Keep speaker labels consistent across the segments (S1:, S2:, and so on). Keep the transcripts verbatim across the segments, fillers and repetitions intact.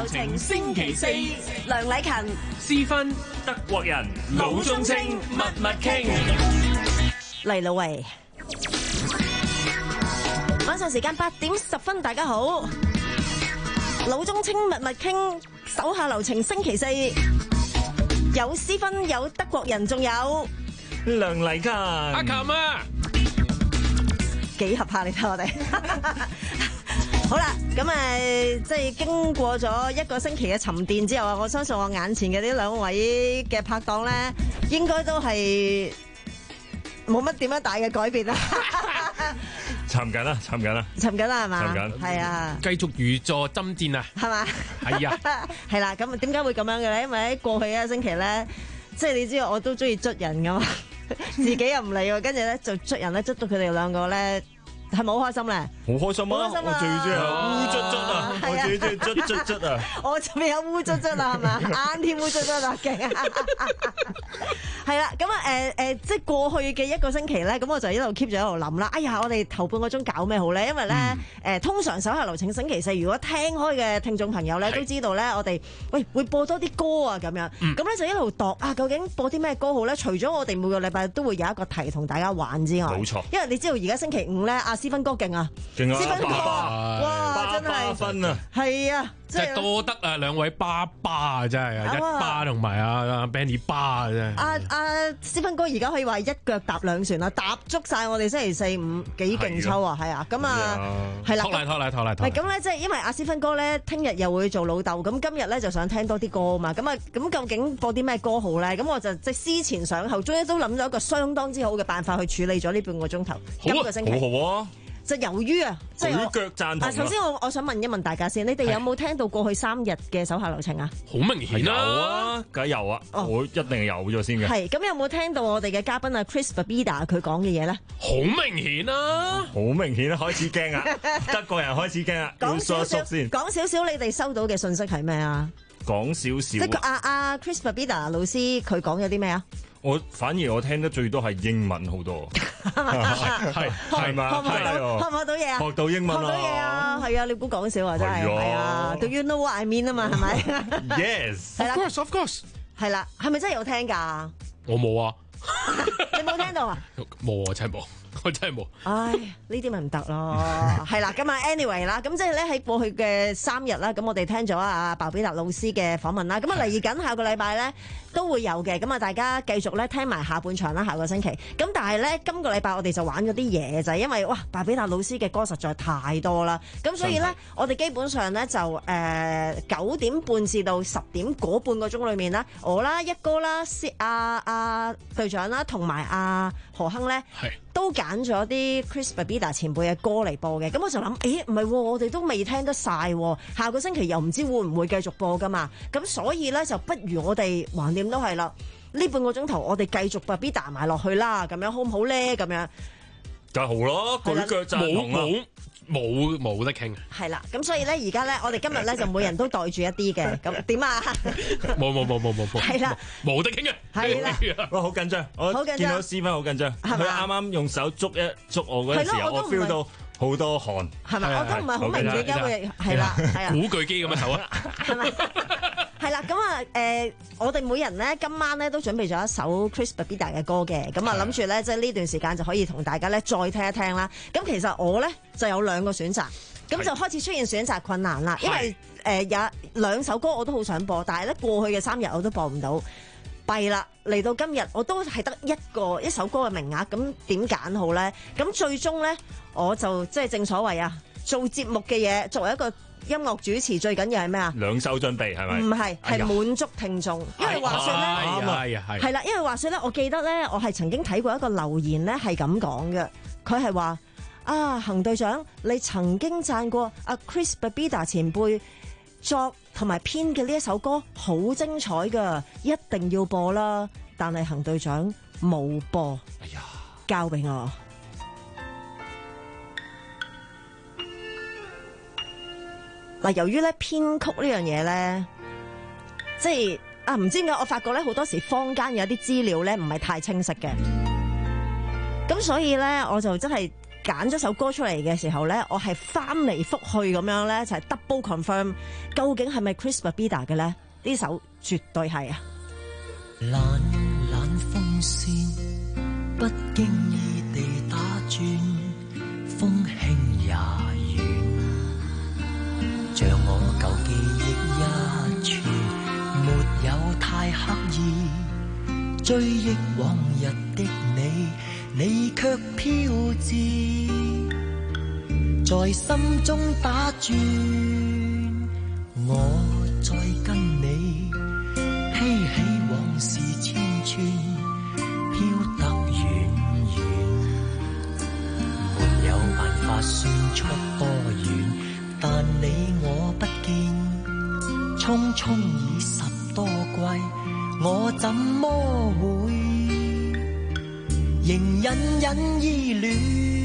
S1: 流程星期四，梁禮勤、
S2: 私分德國人老中青密密傾
S1: 嚟啦喂！晚上時間八點十分，大家好，老中青密密傾手下留情星期四，有私分，有德國人，仲有
S2: 梁禮勤、
S3: 阿琴啊，
S1: 幾合拍你睇我哋。好啦，咁誒，即係經過咗一個星期嘅沉澱之後啊，我相信我眼前嘅呢兩位嘅拍檔咧，應該都係冇乜點樣大嘅改變啦。
S2: 沉緊啦，沉緊啦，
S1: 沉緊啦係嘛？
S2: 沉緊，
S1: 係啊，
S3: 繼續如坐針氈啊，
S1: 係嘛？
S3: 係啊，
S1: 係啦，咁點解會咁樣嘅咧？因為喺過去一個星期咧，即係你知道我都中意捽人噶嘛，自己又唔理喎，跟住咧就捽人咧，捽到佢哋兩個咧。係咪好開心咧？
S2: 好開心啊！
S1: 好開心啊！
S2: 我最中意烏卒卒啊！我最中意捽捽捽啊！
S1: 我就未有烏卒卒啦，係嘛？啱添烏卒卒啊，勁啊！係啦，咁啊誒誒，即係過去嘅一個星期咧，咁我就一路 keep 住喺度諗啦。哎呀，我哋頭半個鐘搞咩好咧？因為咧誒、嗯，通常手下留情星期四，如果聽開嘅聽眾朋友咧都知道咧，我哋喂會播多啲歌啊咁樣。咁、嗯、咧就一路度啊，究竟播啲咩歌好咧？除咗我哋每個禮拜都會有一個題同大家玩之外，
S2: 冇錯。因
S1: 為你知道而家星期五咧，阿思芬哥勁啊，
S2: 勁啊，
S1: 思芬哥哇，真係
S2: 八分啊，
S1: 係啊。
S3: 即係多得啊！兩位巴巴啊，真係啊，一巴同埋啊 Benny 巴啊，真係。阿
S1: 阿思芬哥而家可以話一腳踏兩船啦，踏足晒我哋星期四五幾勁抽啊，係啊，咁啊，係啦，
S3: 托嚟托嚟托嚟托嚟。
S1: 咁咧，即係因為阿思芬哥咧，聽日又會做老豆，咁今日咧就想聽多啲歌啊嘛，咁啊，咁究竟播啲咩歌好咧？咁我就即係思前想後，終於都諗咗一個相當之好嘅辦法去處理咗呢半個鐘頭，今個星期。
S2: 好好啊！
S1: 就由於啊，即係
S2: 舉腳贊同啊！
S1: 首先我我想問一問大家先，你哋有冇聽到過去三日嘅手下留情啊？
S3: 好明顯啦，
S2: 有啊，梗係有啊，哦、我一定有咗先嘅。
S1: 係咁有冇聽到我哋嘅嘉賓啊 Chris Babida 佢講嘅嘢咧？
S3: 好明顯啦，
S2: 好明顯啦，開始驚啊！德國人開始驚啊！
S1: 講少少先，講少少，你哋收到嘅信息係咩啊？
S2: 講少少，
S1: 即係阿阿 Chris Babida 老師佢講咗啲咩啊？
S2: 我反而我聽得最多係英文好多，係係嘛？
S1: 學唔學到？學唔學到嘢啊？
S2: 學到英文
S1: 學到嘢啊！係啊！你估講笑啊？真係係啊 ！Do you know what I mean 啊嘛？係咪
S2: ？Yes，of
S3: course of course。
S1: 係啦，係咪真係有聽㗎？
S3: 我冇啊，
S1: 你冇聽到啊？
S3: 冇啊，真係冇。我真係冇，
S1: 唉，呢啲咪唔得咯，係啦，咁啊，anyway 啦，咁即係咧喺過去嘅三日啦，咁我哋聽咗阿鮑比達老師嘅訪問啦，咁啊嚟緊下個禮拜咧都會有嘅，咁啊大家繼續咧聽埋下半場啦，下個星期，咁但係咧今個禮拜我哋就玩咗啲嘢，就係因為哇鮑比達老師嘅歌實在太多啦，咁所以咧我哋基本上咧就誒九點半至到十點嗰半個鐘裏面啦，我啦一哥啦，阿阿隊長啦，同埋阿何亨咧都揀咗啲 Chris Babida 前輩嘅歌嚟播嘅，咁我就諗，誒唔係，我哋都未聽得晒，下個星期又唔知會唔會繼續播噶嘛，咁所以咧就不如我哋橫掂都係啦，呢半個鐘頭我哋繼續 Babida 埋落去啦，咁樣好唔好咧？咁樣
S2: 梗係好咯，舉腳贊同啦。
S3: 冇冇得傾啊！
S1: 係啦，咁所以咧，而家咧，我哋今日咧就每人都袋住一啲嘅，咁點啊？
S3: 冇冇冇冇冇冇，
S1: 係啦，
S3: 冇得傾啊！
S1: 係啦，
S2: 哇，好緊張，我見到思芬好緊張，佢啱啱用手捉一捉我嗰陣時候，我 feel 到好多汗，係咪？我都唔係好明點解會係啦，係啊，
S3: 古巨基咁嘅手啊，
S1: 係咪？係啦，咁啊，誒，我哋每人咧今晚咧都準備咗一首 Chris Babida 嘅歌嘅，咁啊諗住咧，即係呢段時間就可以同大家咧再聽一聽啦。咁其實我咧就有兩個選擇，咁就開始出現選擇困難啦，因為誒有兩首歌我都好想播，但係咧過去嘅三日我都播唔到，弊啦！嚟到今日我都係得一個一首歌嘅名額，咁點揀好咧？咁最終咧我就即係正所謂啊，做節目嘅嘢作為一個音樂主持最緊要係咩啊？兩手準備係咪？唔係，係滿足聽眾。因為話說咧，係啊係。係啦，因為話說咧，我記得咧，我係曾經睇過一個留言咧，係咁講嘅。佢係話啊，恒隊長，你曾經讚過阿 Chris Babida 前輩作同埋編嘅呢一首歌好精彩噶，一定要播啦。但係恒隊長冇播。哎呀，交俾我。嗱，由於咧編曲呢樣嘢咧，即係啊，唔知點解我發覺咧好多時坊間有啲資料咧唔係太清晰嘅，咁所以咧我就真係揀咗首歌出嚟嘅時候咧，我係翻嚟覆去咁樣咧，就係、是、double confirm 究竟係咪 Chris Babida 嘅咧？呢首絕對係啊！
S4: 懶懶風扇不經意地打轉，風輕也遠，像我舊記憶一串，沒有太刻意追憶往日的你，你卻飄至在心中打轉，我再跟你披起往事千串，飄得遠遠，沒有辦法算出多遠，但你我不見，匆匆已十多季，我怎麼會仍隱隱依戀？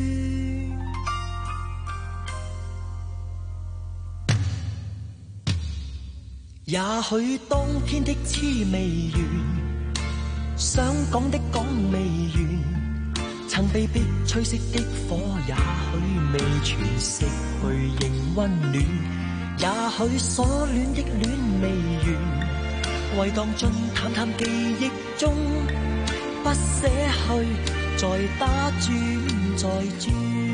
S4: 也許當天的痴未完，想講的講未完，曾被迫吹熄的火，也許未全熄去仍溫暖。也許所戀的戀未完，為當進淡淡記憶中，不捨去，再打轉再轉。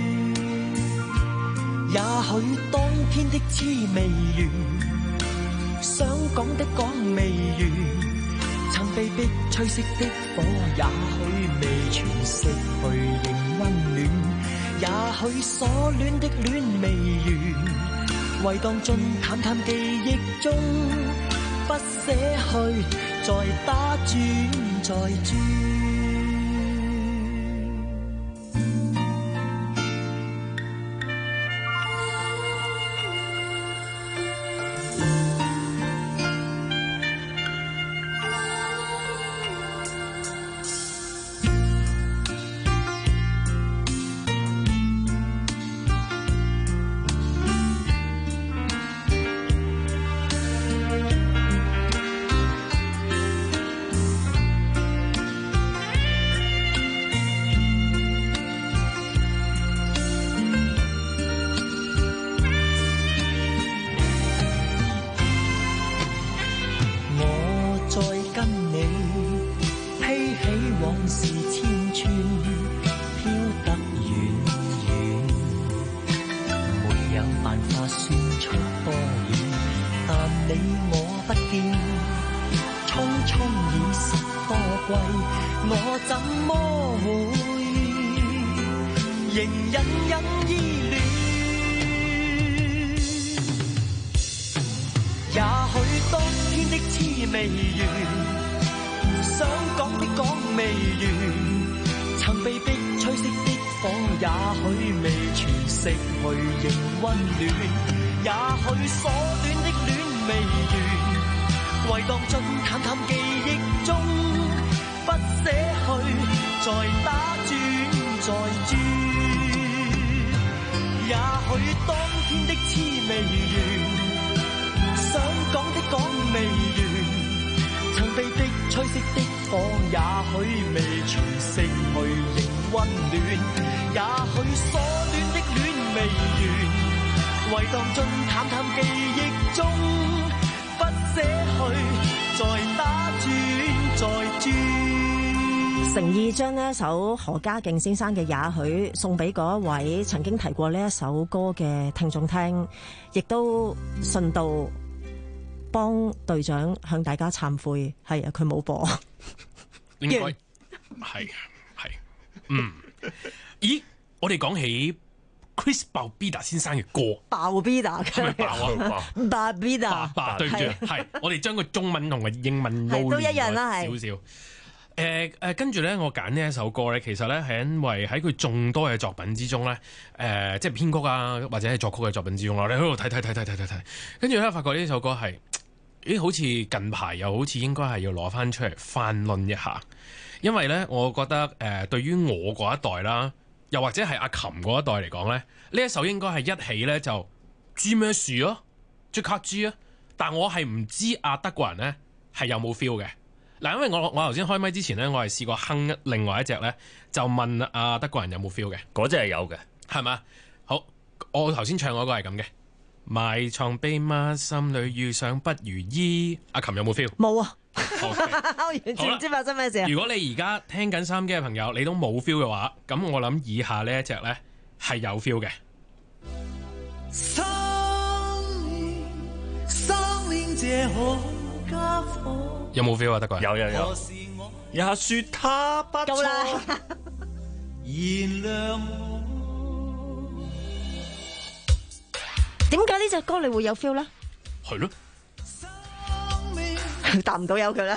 S4: 也許當天的痴未完，想講的講未完，曾被迫吹熄的火，也許未全熄去仍溫暖。也許所戀的戀未完，為當進淡淡記憶中，不捨去，再打轉再轉。誠意將呢一首何家勁先生嘅也許送俾嗰一位曾經提過呢一首歌嘅聽眾聽，亦都順道幫隊長向大家懺悔。係啊，佢冇播，
S3: 應該係係嗯。咦，我哋講起 Chris Babida 先生嘅歌，
S1: 爆 Babida
S3: 係咪爆啊？
S1: 爆 Babida，
S3: 爆對唔住，係我哋將個中文同個英文撈
S1: 都一樣啦，係
S3: 少少。誒誒，跟住咧，我揀呢一首歌咧，其實咧係因為喺佢眾多嘅作品之中咧，誒、呃，即係編曲啊，或者係作曲嘅作品之中啦，你喺度睇睇睇睇睇睇睇，跟住咧發覺呢首歌係，咦，好似近排又好似應該係要攞翻出嚟翻論一下，因為咧，我覺得誒、呃，對於我嗰一代啦，又或者係阿琴嗰一代嚟講咧，呢一首應該係一起咧就知咩事咯，即刻知啊！但我係唔知阿德國人咧係有冇 feel 嘅。 嗱，因為我我頭先開麥之前咧，我係試過哼另外一隻咧，就問阿德國人有冇 feel 嘅，
S2: 嗰隻係有嘅，
S3: 係嘛？好，我頭先唱嗰個係咁嘅，埋藏秘密，心裏遇上不如意。阿琴有冇 feel？
S1: 冇啊，
S3: Okay.
S1: 我完全唔知發生咩事啊！
S3: 如果你而家聽緊收音機嘅朋友，你都冇 feel 嘅話，咁我諗以下呢一隻咧係有 feel 嘅。生命，生命這好家伙，有冇 feel 啊？德國人
S2: 有有有。也說他不錯，
S1: 夠啦！
S2: 原諒我。
S1: 點解呢隻歌你會有 feel 咧？
S3: 係咯，
S1: 答唔到有佢啦。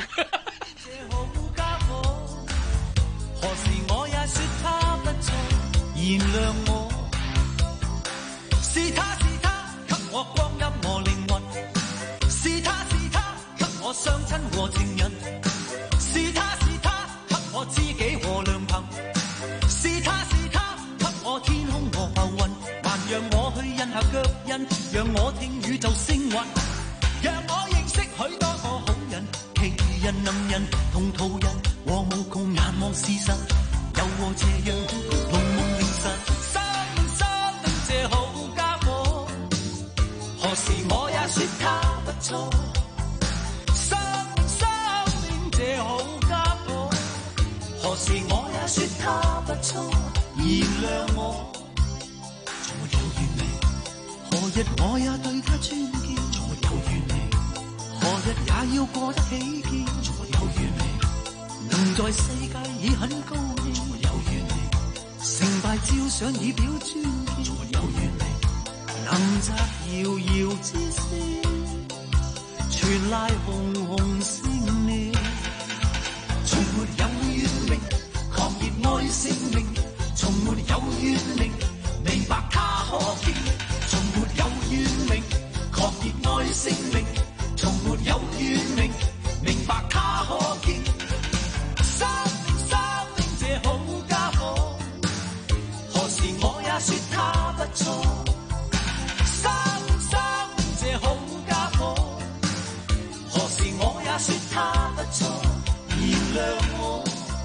S4: 何時我也說他不錯，原諒我。是他是他給我光陰和靈魂，是他是他給我雙親和情人，是他是他給我知己和良朋，是他是他給我天空和浮雲，還讓我去印下腳印，讓我聽宇宙星雲，讓我認識許多個好人，奇人能人同途人，和無窮眼望事實，又和這樣濃夢凌晨，生生這好家伙，何時我也說他不錯，生生這好家伙，何時我也說他不錯，原諒我，從沒有完美，何日我也對他尊敬，從沒有完美，何日也要過得起見，從沒有完美，能在世界已很高興，從沒有完美，成敗照上以表尊敬，從沒有完美，能摘遙遙之星，全賴紅紅星命，從沒有完美，狂熱愛生命，從沒有完美，明白他可敬，從沒有完美，狂熱愛生命，從沒有完美，明白他可敬，生命生命這好家伙，何時我也說他不錯，生生命這好家伙，何時我也說他不錯，原諒我。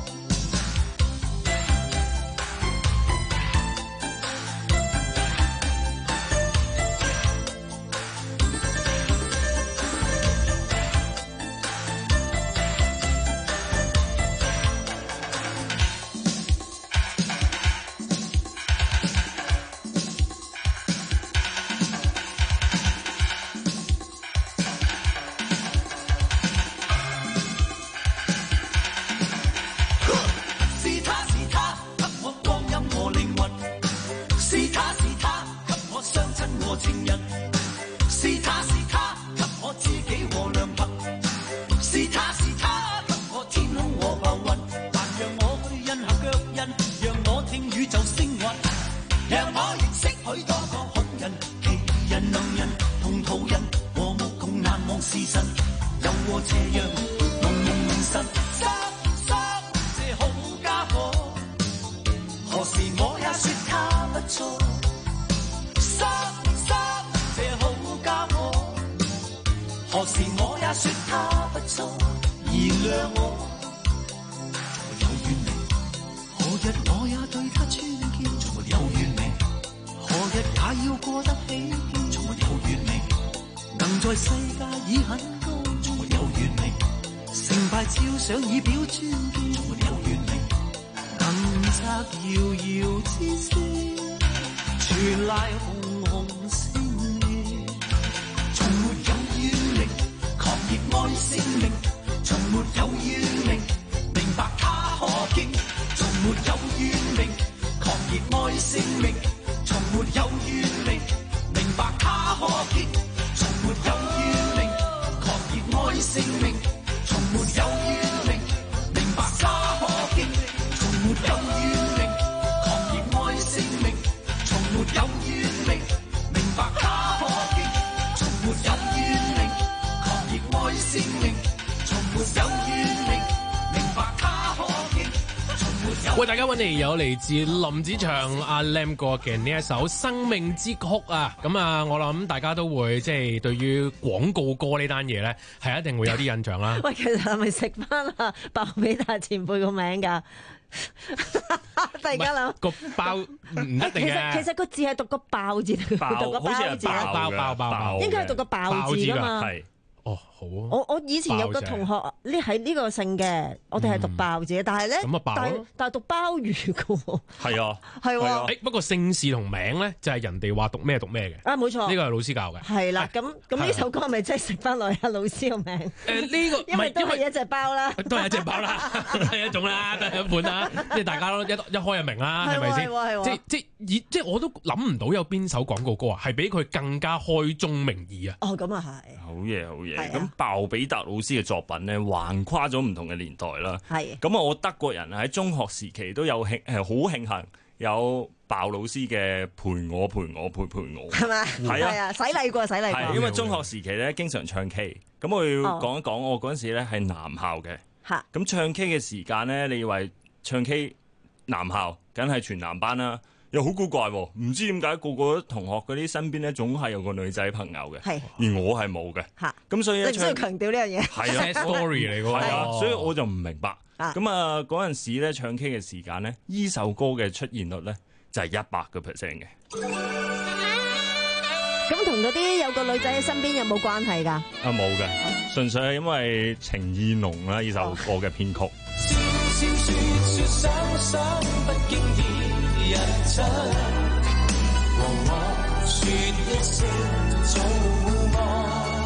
S4: 何時我也說他不錯，原諒我。從沒有完美，何日我也對他尊敬。從沒有完美，何日也要過得起見。從沒有完美，能在世界已很高。從沒有完美，成敗照上以表尊敬。從沒有完美，能摘遙遙之星，全賴紅紅星夜。從沒有完美，狂熱愛生命，從沒有完美，明白他可敬。從沒有完美，狂熱愛生命，從沒有完美，明白他可敬。從沒有完美，狂熱愛生命，從沒有完美，明白他可敬。從沒有完美，狂熱愛生命，從沒有完美。
S3: 喂，大家揾嚟有嚟自林子祥阿 Lam 哥嘅呢一首《生命之曲》啊！咁啊，我諗大家都會即係對於廣告歌呢單嘢咧，係一定會有啲印象啦。
S1: 喂，其實係咪食翻啊鮑比達前輩個名㗎？突然間諗
S3: 個包唔一定嘅。
S1: 其實其實個字係讀個爆字，讀個包字啊！
S3: 爆爆爆爆，
S1: 應該係讀個爆字㗎嘛。
S3: 哦，好啊！
S1: 我我以前有個同學呢係呢個姓嘅，我哋係讀爆字，但係咧，但係但係讀鮑魚嘅喎。
S2: 係啊，
S1: 係喎。
S3: 誒不過姓氏同名咧，就係人哋話讀咩讀咩嘅。
S1: 啊，冇錯，
S3: 呢個係老師教嘅。係
S1: 啦，咁咁呢首歌係咪真係食翻落阿老師個名？
S3: 誒呢個
S1: 因為都係一隻包啦，
S3: 都係一隻包啦，係一種啦，都係一款啦，即係大家都一一開就明啦，係咪先？即即以即我都諗唔到有邊首廣告歌啊，係比佢更加開宗明義啊！
S1: 哦，咁啊係。
S2: 好嘢，好嘢。咁鮑比達老師嘅作品咧，橫跨咗唔同嘅年代啦。
S1: 係。
S2: 咁啊，我德國人喺中學時期都有慶，係好慶幸有鮑老師嘅陪我陪我陪陪我。
S1: 係嘛？
S2: 係啊，
S1: 啊，洗禮過洗禮過。
S2: 係，因為中學時期咧經常唱 K，咁我要講一講，我嗰陣時咧係男校嘅。
S1: 嚇。
S2: 咁唱 K 嘅時間咧，你以為唱 K 男校梗係全男班啦？又好古怪喎，唔知點解個個同學嗰啲身邊咧，總係有個女仔朋友嘅，而我係冇嘅。
S1: 嚇，
S2: 咁所以咧，
S1: 你唔需要強調呢樣嘢。
S2: 係啊
S3: ，story 嚟㗎。
S2: 係啊，所以我就唔明白。咁啊，嗰陣時咧唱 K 嘅時間咧，依首歌嘅出現率咧就係一百個 percent 嘅。
S1: 咁同嗰啲有個女仔喺身邊有冇關係㗎？啊，
S2: 冇嘅，純粹係因為情意濃啦，呢首歌嘅編曲。
S4: 日出和我說一聲早安，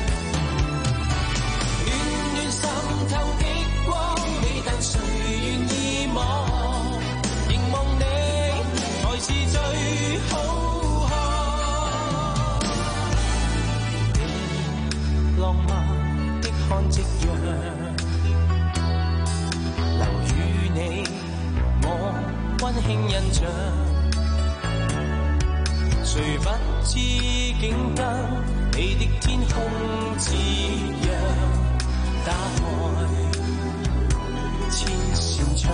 S4: 暖暖滲透的光，你但誰願意望？凝望你才是最好看。你浪漫的看夕陽，留與你我溫馨印象，誰不知竟得你的天空似樣，打開千扇窗，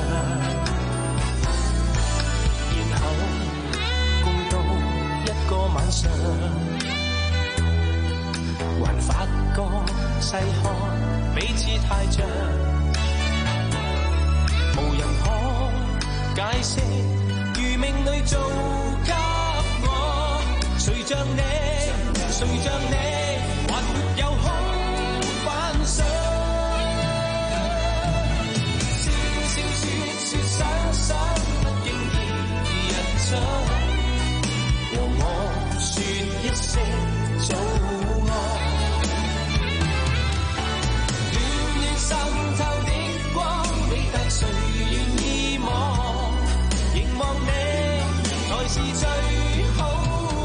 S4: 然後共度一個晚上，還發覺細看彼此太像，無人可解釋，如命裏做給我，誰像你，誰像你，還沒有空幻想。笑笑說說想想，不經意日出，和我說一聲早安，暖暖滲透的光，你但誰願意望？凝望你才是最好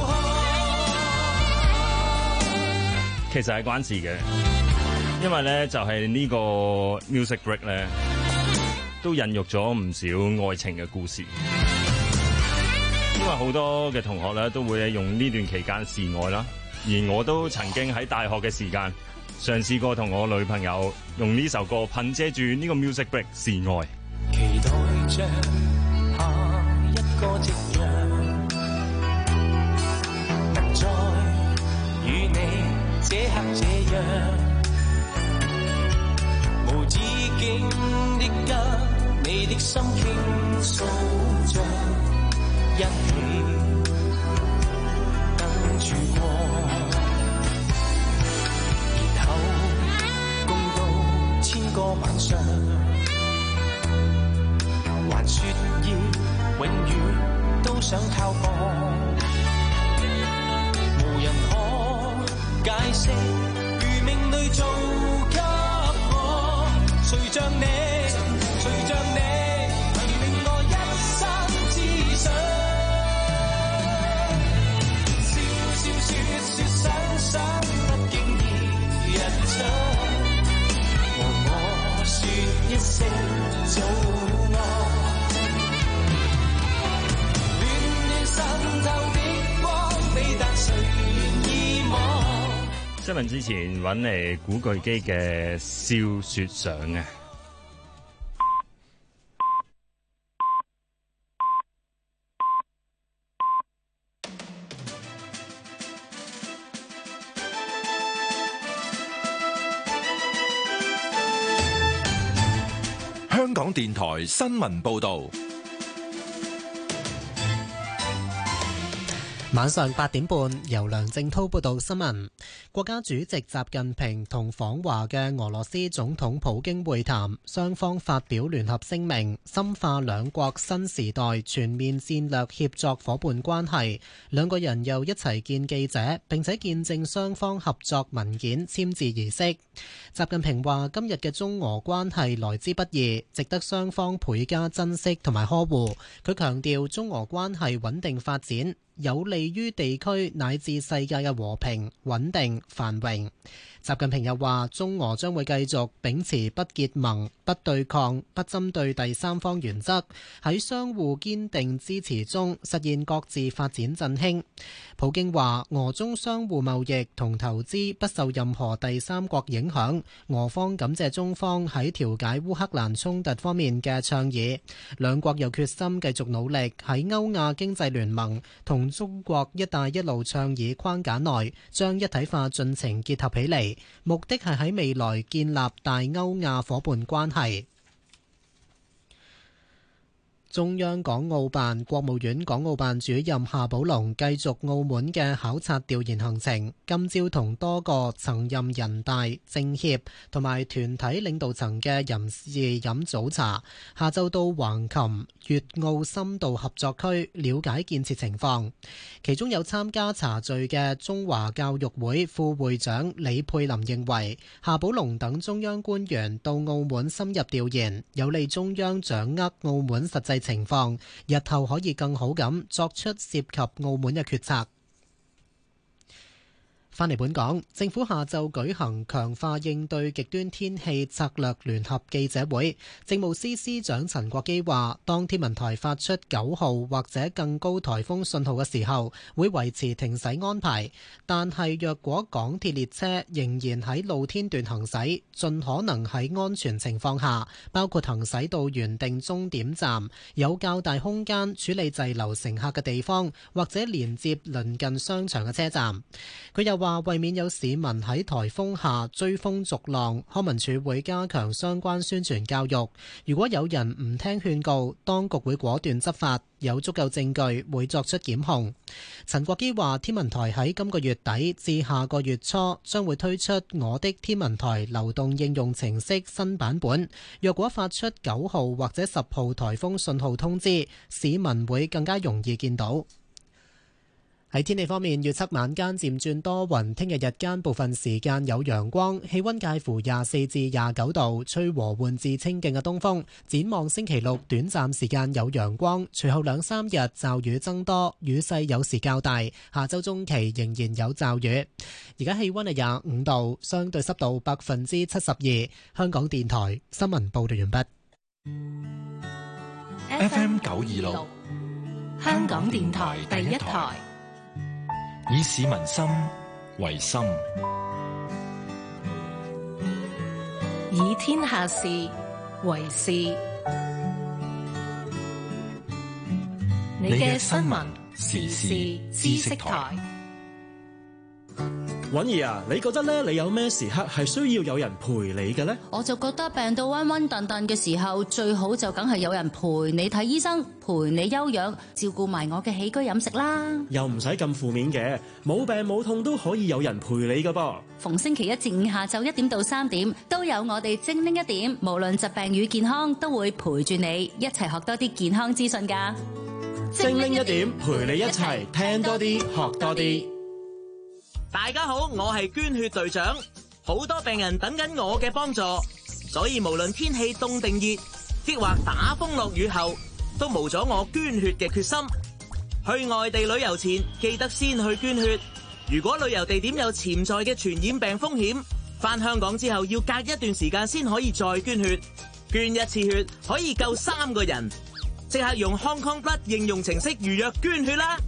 S4: 看。
S2: 其實係關事嘅，因為咧就係呢個 music break 咧，都孕育咗唔少愛情嘅故事。因為好多嘅同學咧都會用呢段期間示愛啦，而我都曾經喺大學嘅時間嘗試過同我女朋友用呢首歌憑借住呢個 music break 示愛。
S4: 期待着下一個夕陽，能再與你這刻這樣，無止境的跟你的心傾訴着，一起等住過，然後共度千個晚上，還說要永遠都想靠岸，無人可解釋，如命裏做給我，誰像你，誰像你，能令我一生之想。笑笑說說想想，不經意日出，和我說一聲早安。
S2: 新聞之前揾嚟古巨基嘅笑說相啊。
S5: 港電台新聞報道。
S6: 晚上八點半，由梁正滔報道新聞。國家主席習近平同訪華嘅俄羅斯總統普京會談，雙方發表聯合聲明，深化兩國新時代全面戰略協作夥伴關係。兩個人又一齊見記者，並且見證雙方合作文件簽字儀式。習近平話：今日嘅中俄關係來之不易，值得雙方倍加珍惜同埋呵護。佢強調中俄關係穩定發展，有利於地區乃至世界嘅和平、穩定、繁榮。習近平又話：中俄將會繼續秉持不結盟、不對抗、不針對第三方原則，喺相互堅定支持中實現各自發展振興。普京話：俄中相互貿易同投資不受任何第三國影響。俄方感謝中方喺調解烏克蘭衝突方面嘅倡議。兩國又決心繼續努力喺歐亞經濟聯盟同中國一帶一路倡議框架內，將一體化進程結合起嚟，目的係喺未來建立大歐亞夥伴關係。中央港澳辦、國務院港澳辦主任夏寶龍繼續澳門嘅考察調研行程，今朝同多個曾任人大、政協同埋團體領導層嘅人士飲早茶，下晝到橫琴粵澳深度合作區了解建設情況。其中有參加茶聚嘅中華教育會副會長李佩林認為，夏寶龍等中央官員到澳門深入調研，有利中央掌握澳門實際情況，日後可以更好咁作出涉及澳門嘅決策。返嚟本港，政府下晝舉行強化應對極端天氣策略聯合記者會。政務司司長陳國基話，當天文台發出九號或者更高颱風信號嘅時候，會維持停駛安排。但係若果港鐵列車仍然喺露天段行駛，盡可能喺安全情況下，包括行駛到原定終點站，有較大空間處理滯留乘客嘅地方，或者連接鄰近商場嘅車站。佢又話，為免有市民喺颱風下追風逐浪，康文署會加強相關宣傳教育。如果有人唔聽勸告，當局會果斷執法，有足夠證據會作出檢控。陳國基話，天文台喺今個月底至下個月初將會推出我的天文台流動應用程式新版本。若果發出九號或者十號颱風信號通知，市民會更加容易見到。喺天氣方面，預測晚間漸轉多雲，聽日日間部分時間有陽光，氣溫介乎廿四至廿九度，吹和緩至清勁嘅東風。展望星期六，短暫時間有陽光，隨後兩三日驟雨增多，雨勢有時較大。下周中期仍然有驟雨。而家氣溫係廿五度，相對濕度百分之七十二。香港電台新聞報道完畢。
S5: F M 九二六，
S7: 香港電台第一台。
S5: 以市民心為心，
S7: 以天下事為事。你嘅新聞時事知識台。
S8: 允兒啊，你覺得咧，你有咩時刻係需要有人陪你嘅呢？
S9: 我就覺得病到瘟瘟燉燉嘅時候，最好就梗係有人陪你睇醫生，陪你休養，照顧埋我嘅起居飲食啦。
S8: 又唔使咁負面嘅，冇病冇痛都可以有人陪你噶噃。
S9: 逢星期一至五下晝一點到三點，都有我哋精靈一點，無論疾病與健康，都會陪住你一齊學多啲健康資訊噶。
S8: 精靈一點，陪你一齊聽多啲，學多啲。
S10: 大家好，我係捐血隊長，好多病人等緊我嘅幫助，所以無論天氣凍定熱，抑或打風落雨後，都無咗我捐血嘅決心。去外地旅遊前，記得先去捐血。如果旅遊地點有潛在嘅傳染病風險，返香港之後要隔一段時間先可以再捐血。捐一次血可以救三個人，即刻用 Hong Kong Blood 應用程式預約捐血啦！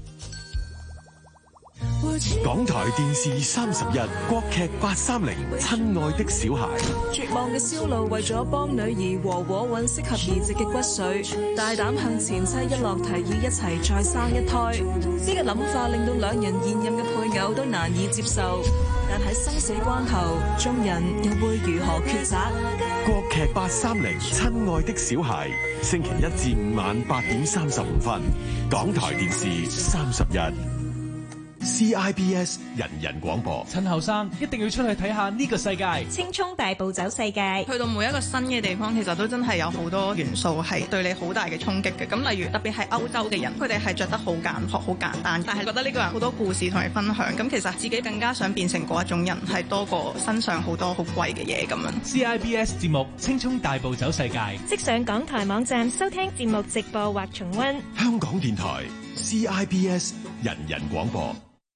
S5: 港台電視三十日國劇八三零，親愛的小孩。
S11: 絕望嘅蕭路為咗幫女兒和和揾適合移植嘅骨髓，大膽向前妻一樂提議一齊再生一胎。呢個諗法令到兩人現任嘅配偶都難以接受，但喺生死關頭，眾人又會如何抉擇？
S5: 國劇八三零，親愛的小孩，星期一至五晚八點三十五分，港台電視三十一。C I B S 人人廣播，
S12: 趁後生一定要出去睇下呢個世界，
S13: 青葱大步走世界。
S14: 去到每一個新嘅地方，其實都真係有好多元素係對你好大嘅衝擊嘅。咁例如特別係歐洲嘅人，佢哋係着得好簡樸、好簡單，但係覺得呢個人好多故事同你分享。咁其實自己更加想變成嗰一種人，係多過身上好多好貴嘅嘢咁樣。
S12: C I B S 節目《青葱大步走世界》，
S13: 即上港台網站收聽節目直播或重溫。
S5: 香港電台 C I B S 人人廣播。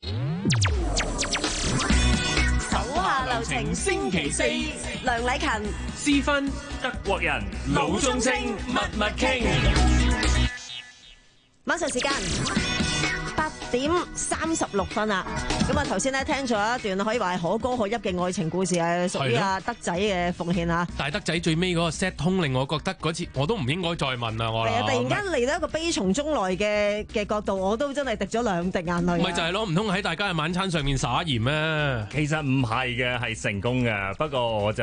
S1: 手下留情，星期四，梁禮勤、
S3: 私分
S2: 德國人，
S1: 老中青，
S3: 密密傾。
S1: 晚上時間八點三十六分啦。咁啊，頭先咧聽咗一段可以話係可歌可泣嘅愛情故事，係屬於阿德仔嘅奉獻嚇。
S3: 但係德仔最尾嗰個 set 通令我覺得嗰次我都唔應該再問啦，我
S1: 係啊！突然間嚟到一個悲從中來嘅嘅角度，我都真係滴咗兩滴眼淚。
S3: 咪就係咯，唔通喺大家嘅晚餐上面撒鹽咩？
S2: 其實唔係嘅，係成功嘅。不過我就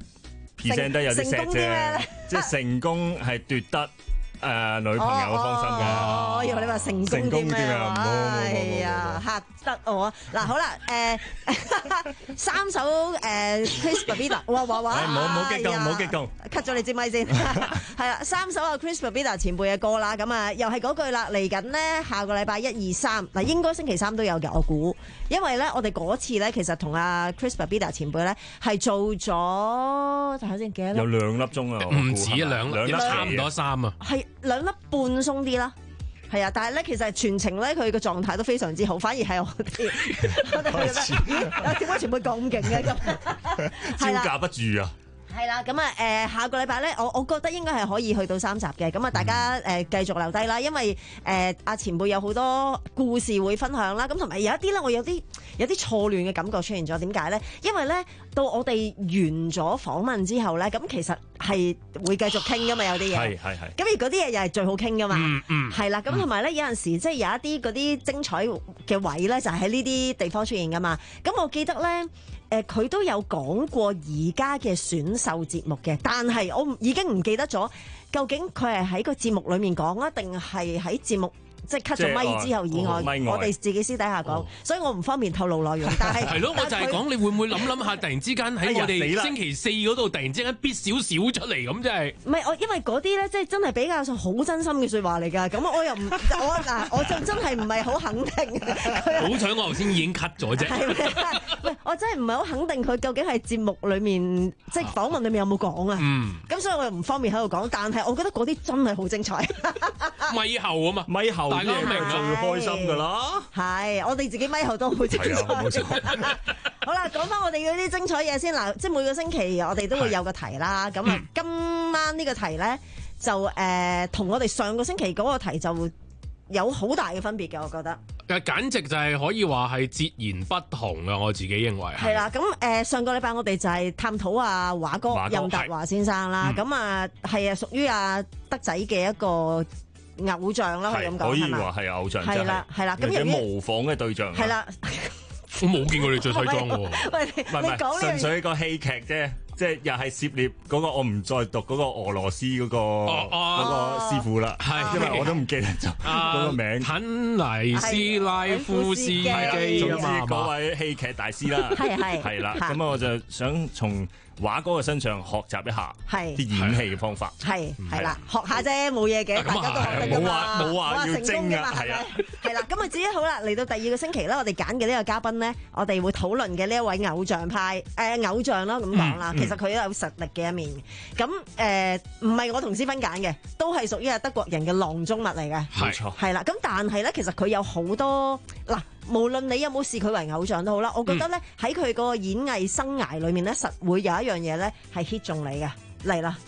S2: present 得有啲錫啫，即係成功係奪得誒女朋友嘅芳心嘅。
S1: 我以為你話成功啲咩啊？係啊，嚇得我嗱好啦，誒三首誒 Chris Babida，哇哇哇！
S2: 唔好唔好激動，唔好激動
S1: ，cut 咗你支咪先。係啦，三首啊 Chris Babida 前輩嘅歌啦，咁啊又係嗰句啦，嚟緊呢，下個禮拜一二三嗱，應該星期三都有嘅，我估，因為咧我哋嗰次咧其實同阿 Chris Babida 前輩咧係做咗睇下先幾多粒，
S2: 有兩粒鐘啊，
S3: 唔止兩
S2: 兩粒，
S3: 差唔多三啊，
S1: 係兩粒半鬆啲啦。係啊，但係咧，其實全程咧，佢嘅狀態都非常之好，反而係我哋，我哋覺得，咦，點解全部咁勁嘅咁？
S2: 招架不住啊！
S1: 係啦，咁啊，誒，下個禮拜咧，我我覺得應該係可以去到三集嘅，咁啊，大家誒繼續留低啦，因為誒阿前輩有好多故事會分享啦，咁同埋有一啲咧，我有啲有啲錯亂嘅感覺出現咗，點解咧？因為咧，到我哋完咗訪問之後咧，咁其實係會繼續傾噶嘛，有啲嘢，
S2: 係係係，
S1: 咁而嗰啲嘢又係最好傾噶嘛，
S3: 嗯嗯，
S1: 係啦，咁同埋咧有陣時即係有一啲嗰啲精彩嘅位咧，就係喺呢啲地方出現噶嘛，咁我記得咧。誒佢、呃、都有講過而家嘅選秀節目嘅，但係我已經唔記得咗，究竟佢係喺個節目裡面講啊，定係喺節目即係 cut 咗咪之後以外，哦、我哋自己私底下講，哦、所以我唔方便透露內容。但係
S3: 係咯，我就係講你會唔會諗諗下，突然之間喺我哋星期四嗰度突然之間逼少少出嚟咁，即係唔
S1: 係我因為嗰啲咧，即係真係比較好真心嘅説話嚟㗎。咁我又唔我嗱，我就真係唔係好肯定。
S3: 好彩我頭先已經 cut 咗啫。
S1: 喂，我真係唔係好肯定佢究竟係節目裡面即係訪問裡面有冇講啊？嗯。咁所以我又唔方便喺度講，但係我覺得嗰啲真係好精彩。
S3: 咪後啊嘛，
S2: 咪後。大家明最開心㗎啦，
S1: 係我哋自己咪後都好精彩。好啦，講翻我哋嗰啲精彩嘢先嗱，即係每個星期我哋都會有個題啦。咁啊是，今晚呢個題咧就誒同、呃、我哋上個星期嗰個題就有好大嘅分別嘅，我覺得。
S3: 誒，簡直就係可以話係截然不同嘅，我自己認為係啦。
S1: 咁誒、呃，上個禮拜我哋就係探討阿華哥任達華先生啦。咁啊係啊，屬於阿德仔嘅一個偶像啦，可以咁講，
S2: 可以話係偶像，
S1: 係啦，係啦，咁
S2: 有啲模仿嘅對象，
S1: 係啦，
S3: 我冇見過你着西裝喎，
S1: 喂，你講
S2: 純粹一個戲劇啫。即係又係涉獵嗰個，我唔再讀嗰個俄羅斯嗰個嗰個師傅啦，係因為我都唔記得咗嗰個名。肯尼斯拉夫斯基啊嘛，嗰位戲劇大師啦，係係係啦。咁啊，我就想從華哥嘅身上學習一下啲演戲嘅方法。係係啦，學下啫，冇嘢嘅，大家都學得㗎嘛。冇話冇話要精㗎，係啊。係啦，咁啊至於好啦，嚟到第二個星期啦，我哋揀嘅呢個嘉賓咧，我哋會討論嘅呢一位偶像派誒偶像啦，咁講啦。其實佢都有實力嘅一面，咁誒唔係我同思芬揀嘅，都係屬於係德國人嘅囊中物嚟嘅，冇錯，係啦。咁但係咧，其實佢有好多嗱，無論你有冇視佢為偶像都好啦，我覺得咧喺佢個演藝生涯裏面咧，實會有一樣嘢咧係 hit 中你嘅，嚟啦！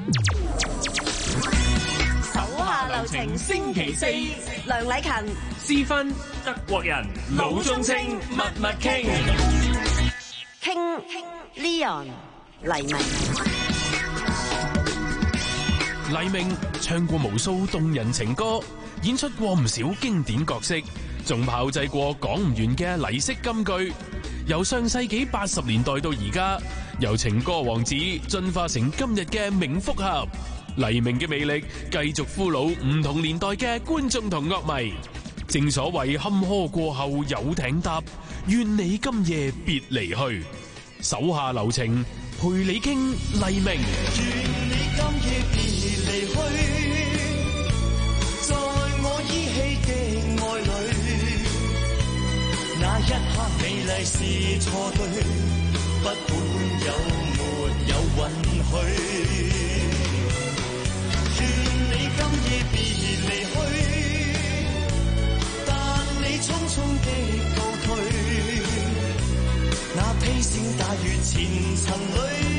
S2: 手下留情，星期四，梁禮勤、
S3: 思芬，
S2: 德國人，老中青，密密傾，
S1: 傾 Leon。黎明，
S15: 黎明唱過無數動人情歌，演出過唔少經典角色，仲炮製過講唔完嘅麗式金句。由上世紀八十年代到而家， 由情歌王子進化成今日嘅名複合。黎明嘅魅力繼續俘虜唔同年代嘅觀眾同樂迷。正所謂坎坷過後有艇搭，願你今夜別離去。手下留情，陪你傾黎明。
S4: 願你今夜別離去，在我依稀的愛裏，那一刻美麗是錯對，不管有沒有允許。願你今夜別離去，但你匆匆的告退，那披星戴月前塵裏，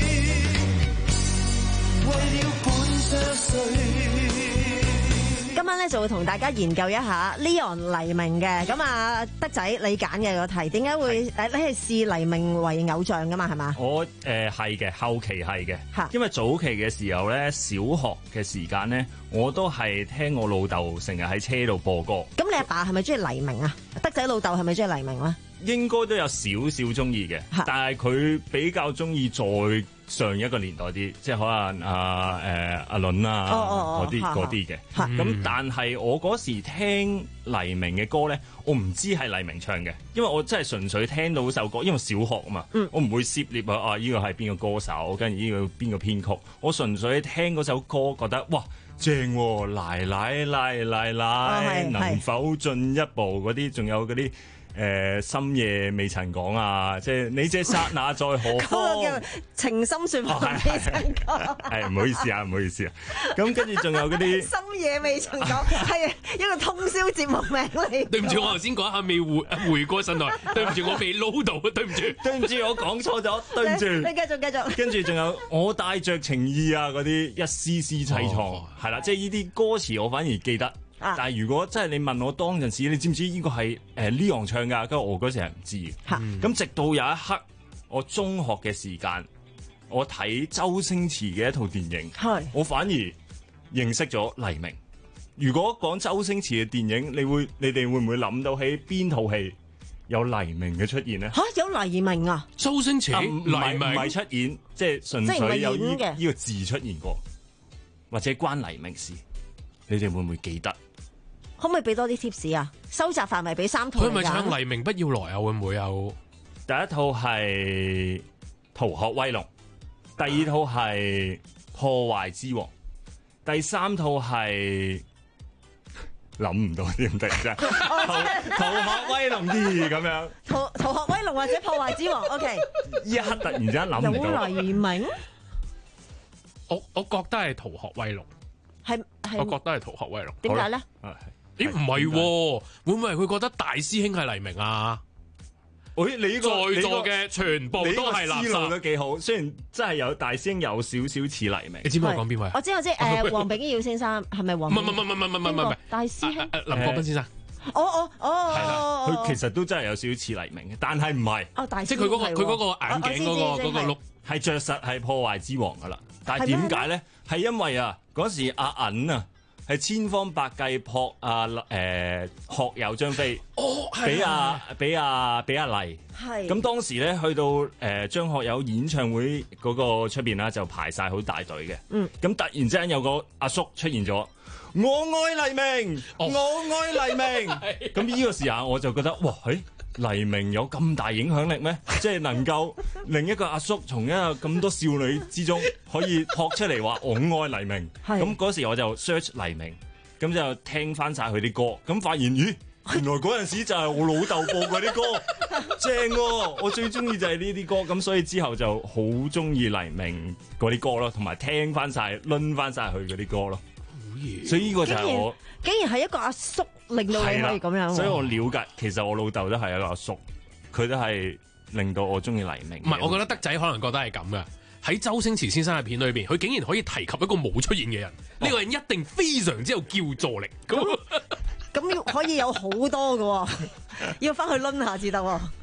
S4: 為了伴着誰。
S1: 今晚咧就會同大家研究一下 Leon 黎明嘅。咁啊，德仔你揀嘅個題，點解會誒你係視黎明為偶像噶嘛？係嘛？
S2: 我誒係嘅，後期係嘅，因為早期嘅時候咧，小學嘅時間咧，我都係聽我老豆成日喺車度播歌。
S1: 咁你阿爸係咪中意黎明啊？德仔老豆係咪中意黎明咧？
S2: 應該都有少少中意嘅，但係佢比較中意再上一個年代啲，即係可能阿誒阿倫啊嗰啲嗰啲嘅。咁但係我嗰時聽黎明嘅歌咧，我唔知係黎明唱嘅，因為我真係純粹聽到首歌，因為小學啊嘛，嗯、我唔會涉獵啊啊呢個係邊個歌手，跟住呢個邊個編曲，我純粹聽嗰首歌覺得哇正喎、啊，奶奶奶奶奶，能否進一步嗰啲，仲有嗰啲。誒、呃、深夜未曾講啊，即係你這剎那在何方？
S1: 嗰個叫情深説話未曾講。
S2: 係唔好意思啊，唔好意思啊。咁跟住仲有嗰啲
S1: 深夜未曾講，係一個通宵節目名嚟。
S3: 對唔住，我頭先講下未回回過神來，對唔住，我未撈到，對唔住，
S2: 對唔住，我講錯咗，對唔住。
S1: 你繼續繼續。
S2: 跟住仲有我帶着情意啊，嗰啲一絲絲凄愴，係啦、哦，即係呢啲歌詞我反而記得。但係如果真係你問我當陣時，你知唔知呢個係誒 Leon 唱㗎？跟住我嗰時係唔知嘅。咁、嗯、直到有一刻，我中學嘅時間，我睇周星馳嘅一套電影，我反而認識咗黎明。如果講周星馳嘅電影，你會你哋會唔會諗到喺邊套戲有黎明嘅出現呢？
S1: 嚇、啊，有黎明啊！
S3: 周星馳、啊、黎明
S2: 唔係出演，即係純粹有呢呢個字出現過，或者關黎明事，你哋會唔會記得？
S1: 可唔可以俾多啲 tips 啊？收集範圍俾三套。
S3: 佢係咪唱黎明不要來啊？會唔會有？
S2: 第一套係《逃學威龍》，第二套係《破壞之王》，第三套係諗唔到點定啫。逃學威龍二咁樣。
S1: 逃逃學威龍或者破壞之王 ，OK。
S2: 呢一刻突然之間諗唔到。
S1: 有黎明？
S3: 我我覺得係逃學威龍。
S1: 係係。
S3: 我覺得係逃學威龍。
S1: 點解咧？
S3: 咦唔係喎，會唔會係佢覺得大師兄係黎明啊？
S2: 喂、哎，你、這個
S3: 在座嘅全部都係垃圾，思路
S2: 都幾好。雖然真係有大師兄有少少似黎明。
S3: 你知唔知我講邊位？
S1: 我知我知，誒，黃炳耀先生係咪黃？唔
S3: 係唔係唔係唔係唔係唔係
S1: 大師兄、
S3: 啊啊、林國斌先生。
S1: 哦哦哦，
S2: 係啦，佢其實都真係有少少似黎明嘅，但係唔係。
S1: 哦，大師
S3: 即係佢嗰個佢嗰個眼鏡嗰、嗰個嗰、嗰個碌
S2: 係着實係破壞之王噶啦。但係點解咧？係因為啊，嗰時阿銀啊。係千方百計撲阿誒學友張飛，俾阿俾阿俾阿麗。係咁當時咧去到誒張學友演唱會嗰個出邊啦，就排晒好大隊嘅。嗯，咁突然之間有個阿叔出現咗，我愛黎明，哦、我愛黎明。咁呢個時候我就覺得，哇，誒、欸、黎明有咁大影響力咩？即係能夠令一個阿叔從一個咁多少女之中可以撲出嚟話我愛黎明。咁嗰時我就 search 黎明，咁就聽翻晒佢啲歌，咁發現咦，原來嗰陣時就係我老豆播嗰啲歌，正喎、啊！我最中意就係呢啲歌，咁所以之後就好中意黎明嗰啲歌咯，同埋聽翻晒、攆翻晒佢嗰啲歌咯。所以呢個就係我
S1: 竟然係一個阿叔令到你可以咁樣，
S2: 所以我了解其實我老豆都係一個阿叔，佢都係令到我中意黎明。
S3: 唔係，我覺得德仔可能覺得係咁嘅。喺周星馳先生嘅片裏邊，佢竟然可以提及一個冇出現嘅人，呢、哦、個人一定非常之有叫座力。咁
S1: 咁可以有好多嘅，要翻去攆下至得。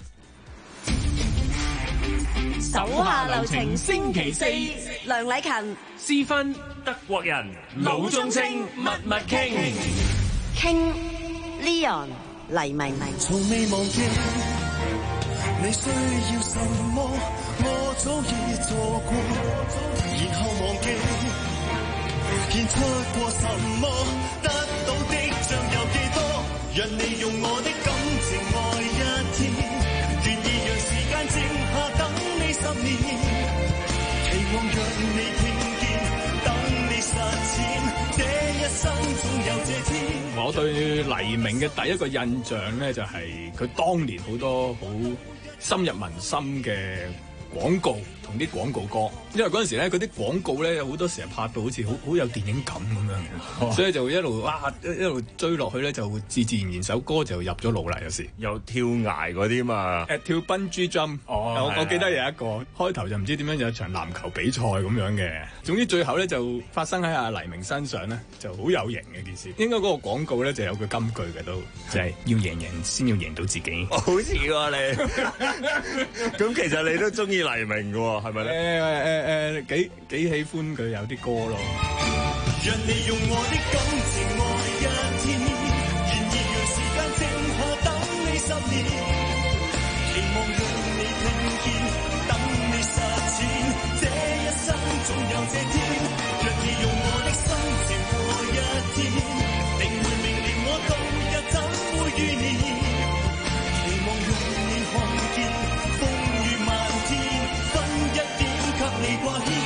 S1: 手下留情，星期四，梁禮勤、
S3: 私芬、
S2: 德國人、老中青，密密傾
S1: 傾 Leon 黎明。
S4: 從未忘記
S16: 你需要什麼，我早已做過，然後忘記，獻出過什麼，得到的將有幾多，讓你用我的感情愛一天，願意讓時間靜下等你十年，期望讓你聽見，等你實踐，這一生總有這天。
S17: 我對黎明嘅第一個印象咧，就係佢當年好多好深入民心嘅廣告同啲廣告歌，因為嗰陣時咧，嗰啲廣告咧有好多時係拍到好似好好有電影感咁樣嘅，哦、所以就一路哇一一路追落去咧，就自自然然首歌就入咗腦啦。有時
S2: 有跳崖嗰啲嘛，
S17: 誒跳 bungee jump，哦、我我記得有一個開頭就唔知點樣有一場籃球比賽咁樣嘅，總之最後咧就發生喺阿黎明身上咧，就好有型嘅件事。應該嗰個廣告咧就有句金句嘅都，就係、是、要贏人先要贏到自己。
S2: 好似喎你，咁其實你都中意黎明嘅喎，係咪咧？
S17: 誒誒誒幾幾喜歡佢有啲歌咯。
S16: 讓你用我的感情愛一天，願意讓時間靜下等你十年，期望讓你聽見，等你實踐，這一生總有這天。若你用我的心情過一天，定會明年我度日怎會如年，期望讓你看見，風雨漫天，分一點給你掛牽。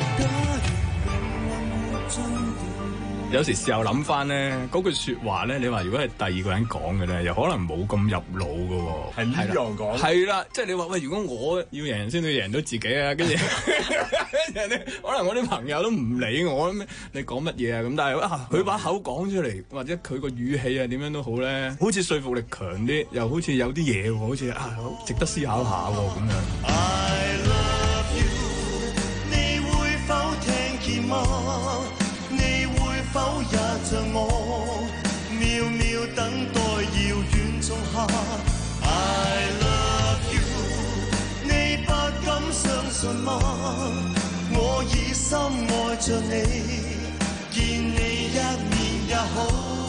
S17: 有時事後諗翻咧，嗰句説話咧，你話如果係第二個人講嘅咧，又可能冇咁入腦嘅喎。
S2: 係呢樣講。
S17: 係啦，即係你話喂，如果我要贏人先至贏到自己啊，跟住人哋可能我啲朋友都唔理我咩，你講乜嘢啊咁，但係啊，佢把口講出嚟，或者佢個語氣啊點樣都好咧，好似說服力強啲，又好似有啲嘢喎，好似啊值得思考下喎咁樣。
S16: I love you， 你會否聽見嗎？否也像我，秒秒等待遙遠種下。I love you， 你不敢相信嗎？我已深愛着你，見你一面也好，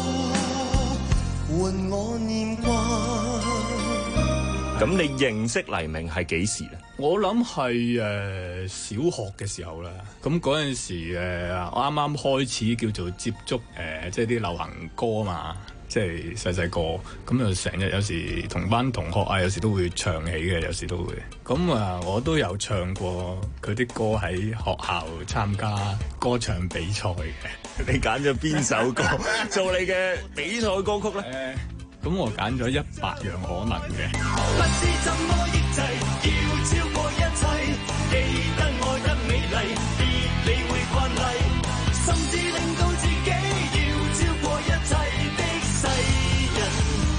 S16: 換我念掛。
S2: 咁你認識黎明係幾時咧？
S17: 我諗係誒小學嘅時候啦。咁嗰陣時誒，我啱啱開始叫做接觸誒、呃，即係啲流行歌嘛。即係細細個咁就成日有時同班同學啊，有時都會唱起嘅，有時都會。咁啊，我都有唱過佢啲歌喺學校參加歌唱比賽嘅。
S2: 你揀咗邊首歌做你嘅比賽歌曲咧？
S17: 呃咁我揀咗一百樣可能嘅。
S16: 不知怎麼抑制，要超過一切，記得愛得美麗，別理會慣例，甚至令到自己要超過一切的世人。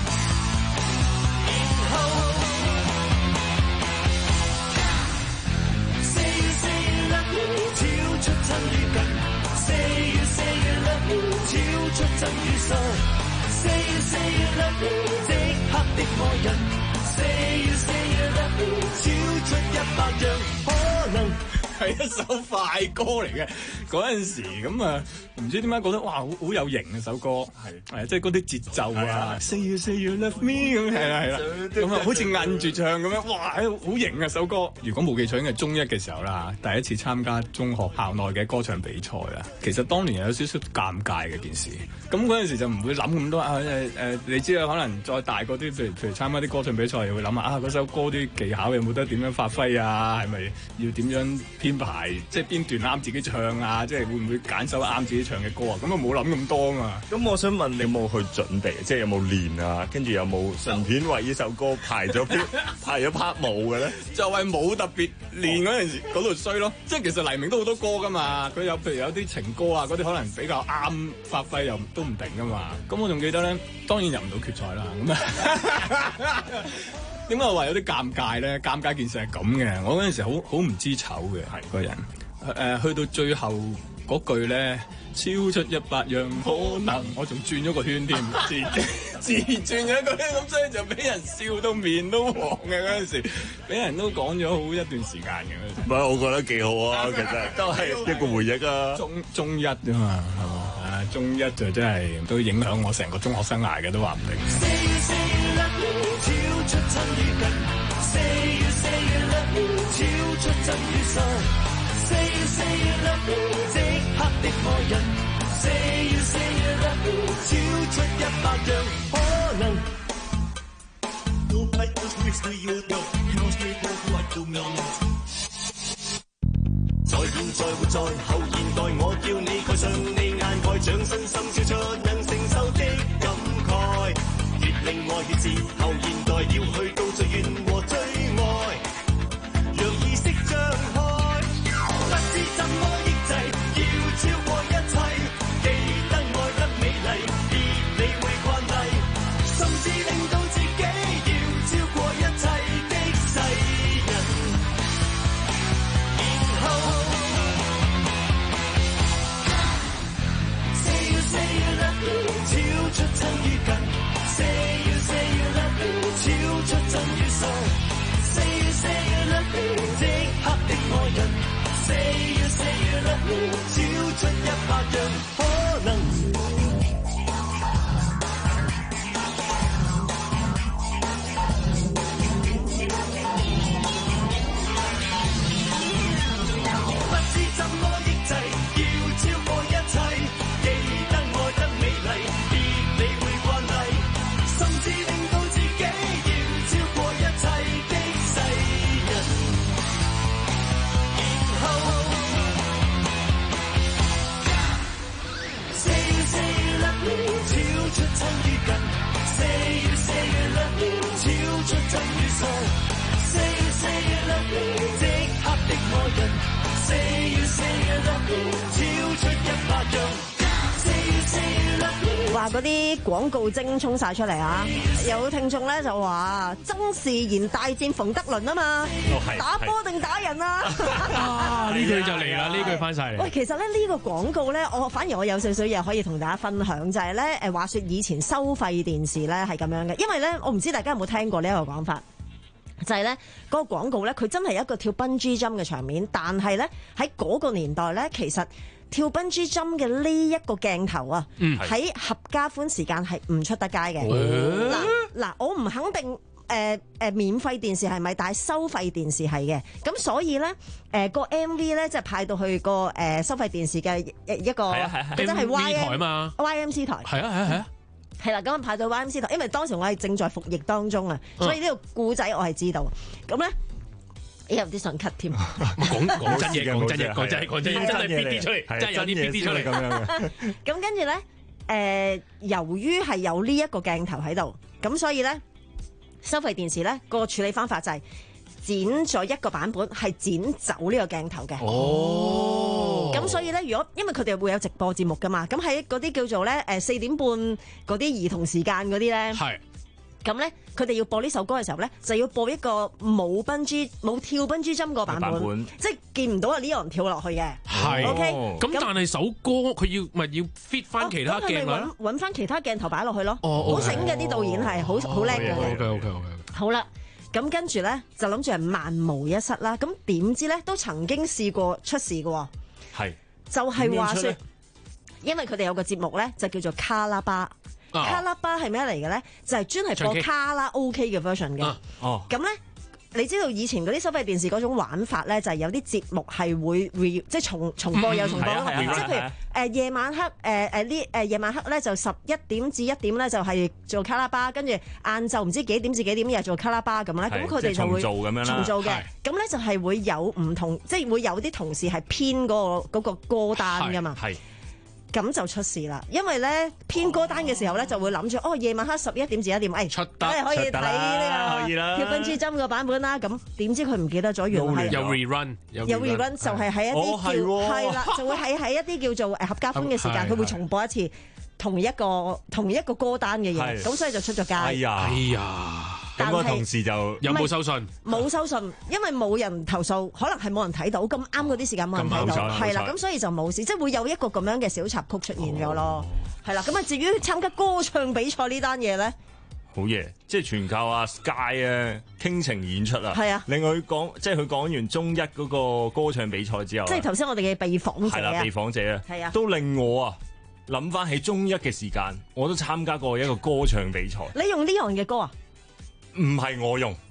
S16: 然後 Say you say you love me， 超出真與近 Say you say you love me， 超出真與實Say you say you love me， 即刻的愛人 Say you say you love me， 超出一百樣可能。
S17: 係一首快歌嚟嘅，嗰陣時咁啊，唔知點解覺得哇好好有型嘅首歌，係係即係嗰啲節奏啊 ，Say you say you love me 咁係啦係啦，咁啊好似摁住唱咁樣，哇好型啊首歌！如果冇記錯應該係中一嘅時候啦，第一次參加中學校內嘅歌唱比賽啦。其實當年有少少尷尬嘅件事，咁嗰陣時就唔會諗咁多啊誒誒、呃，你知啦，可能再大個啲，譬如譬如參加啲歌唱比賽，又會諗下啊嗰首歌啲技巧有冇得點樣發揮啊，係咪要點樣編排，即係邊段啱自己唱啊，即係會唔會揀首啱自己唱嘅歌啊？咁啊冇諗咁多啊嘛。
S2: 咁我想問你有冇去準備，即係有冇練啊？跟住有冇順便為呢首歌排咗排咗 part 舞嘅咧？
S17: 就係冇特別練嗰陣時嗰度衰咯。即係其實黎明都好多歌噶嘛，佢有譬如有啲情歌啊，嗰啲可能比較啱發揮又都唔定噶嘛。咁我仲記得咧，當然入唔到決賽啦。咁啊，點解我話有啲尷尬咧？尷尬件事係咁嘅，我嗰陣時好好唔知醜嘅，係個人。誒、呃，去到最後嗰句咧，超出一百樣可能，我仲轉咗個圈添，自自轉咗個圈，咁所以就俾人笑到面都黃嘅嗰陣時，俾人都講咗好一段時間嘅。
S2: 唔係，我覺得幾好啊，其實都係一個回憶啊。
S17: 中中一啫嘛，係嘛？啊，中一就真係都影響我成個中學生涯嘅，都話唔定。
S16: 真與傻。Say you say you love me， 即刻的愛人。Say you say you love me， 超出一百樣可能。在現在活在後現代，我叫你蓋上你眼蓋，掌身心笑出能承受的感慨，越令愛越是後現代，要去到最遠和最愛，讓意識張開，不知怎麼抑制，要超過一切，記得愛得美麗，別理會慣例，甚至令到自己要超過一切的世人，然後。超出真與近 ，Say you say you love me， 超出真與傻 ，Say you say you love me， 即刻的愛人 ，Say you say you love me， 超出一百樣可能。不知怎麼抑制，要超過一切。
S1: 話嗰啲廣告精衝晒出嚟啊！有聽眾咧就話曾仕賢大戰馮德倫啊嘛，
S2: 哦、
S1: 打波定打人啊？
S3: 啊！呢句就嚟啦，呢句翻晒嚟。
S1: 喂，其實咧呢個廣告咧，我反而我有少少嘢可以同大家分享，就係咧誒話說以前收費電視咧係咁樣嘅，因為咧我唔知大家有冇聽過呢一個講法。就係咧嗰個廣告咧，佢真係一個跳 bungee jump 嘅場面，但係咧喺嗰個年代咧，其實跳 bungee jump 嘅呢一個鏡頭啊，喺、嗯、合家歡時間係唔出得街嘅。嗱嗱、哦，我唔肯定誒誒、呃呃、免費電視係咪，但係收費電視係嘅。咁所以咧誒、呃個 M V 咧即係派到去個誒、呃、收費電視嘅一個，佢真係 Y M
S3: 台嘛
S1: Y M C 台。係啊係啊係啊。係啦，咁派到 Y M C 台，因為當時我係正在服役當中啊，所以呢個故仔我係知道。咁咧，有啲想 cut 添。
S3: 講講真嘢，講真嘢，講真，講真，真係編啲出嚟，真係有啲編啲出嚟咁樣嘅。
S1: 咁跟住咧，誒，由於係有呢一個鏡頭喺度，咁所以咧，收費電視咧個處理方法就係剪咗一個版本，係剪走呢個鏡頭嘅。哦，咁所以咧，如果因為佢哋會有直播節目噶嘛，咁喺嗰啲叫做咧誒四點半嗰啲兒童時間嗰啲咧，係咁咧，佢哋要播呢首歌嘅時候咧，就要播一個冇 bungee 冇跳 bungee jump 個版本，版本即係見唔到啊 Leon 跳落去嘅。係，OK。
S3: 咁但係首歌佢要咪要 fit 翻其他鏡頭，
S1: 揾翻其他鏡頭擺落去咯。哦，好醒嘅啲導演係好好叻嘅。
S3: OK OK OK。
S1: 好啦。咁跟住咧就諗住係萬無一失啦，咁點知咧都曾經試過出事嘅喎，係就係話說，因為佢哋有個節目咧就叫做卡拉巴，啊、卡拉巴係咩嚟嘅咧？就係專係播卡拉 OK 嘅 version 嘅，哦，咁咧。你知道以前嗰啲收費電視嗰種玩法咧，就係有啲節目係會 re 即係重重播有重播㗎嘛，即係譬如誒夜晚黑誒誒呢誒夜晚黑咧就十一點至一點咧就係做卡拉巴，跟住晏晝唔知幾點至幾點又做卡拉巴咁咧，咁佢哋就會重做咁樣啦，重做嘅，咁咧就係會有唔同，即係會有啲同事係編嗰個嗰個歌單㗎嘛。咁就出事啦，因為咧編歌單嘅時候咧就會諗住哦夜晚黑十一點至一點，誒出得可以睇呢個跳 bungee jump 個版本啦。咁點知佢唔記得咗，原來係
S3: 有 rerun
S1: 有 rerun 就係喺一啲叫係啦，就會喺喺一啲叫做誒合家歡嘅時間，佢會重播一次同一個同一個歌單嘅嘢，咁所以就出咗街。哎呀，哎呀！
S2: 咁個同事就
S3: 有冇收信？
S1: 冇收信，因為冇人投訴，可能係冇人睇到，咁啱嗰啲時間冇人睇到，係啦，咁所以就冇事，即係會有一個咁樣嘅小插曲出現咗咯，係啦。咁啊，至於參加歌唱比賽呢單嘢咧，
S2: 好嘢，即係全靠阿 Sky 啊傾情演出啊，係啊，令佢講，即係佢講完中一嗰個歌唱比賽之後，
S1: 即係頭先我哋嘅被訪者，
S2: 係啦，被訪者啊，係啊，都令我啊諗翻起中一嘅時間，我都參加過一個歌唱比賽。
S1: 你用呢樣嘅歌啊？
S2: 唔係我用，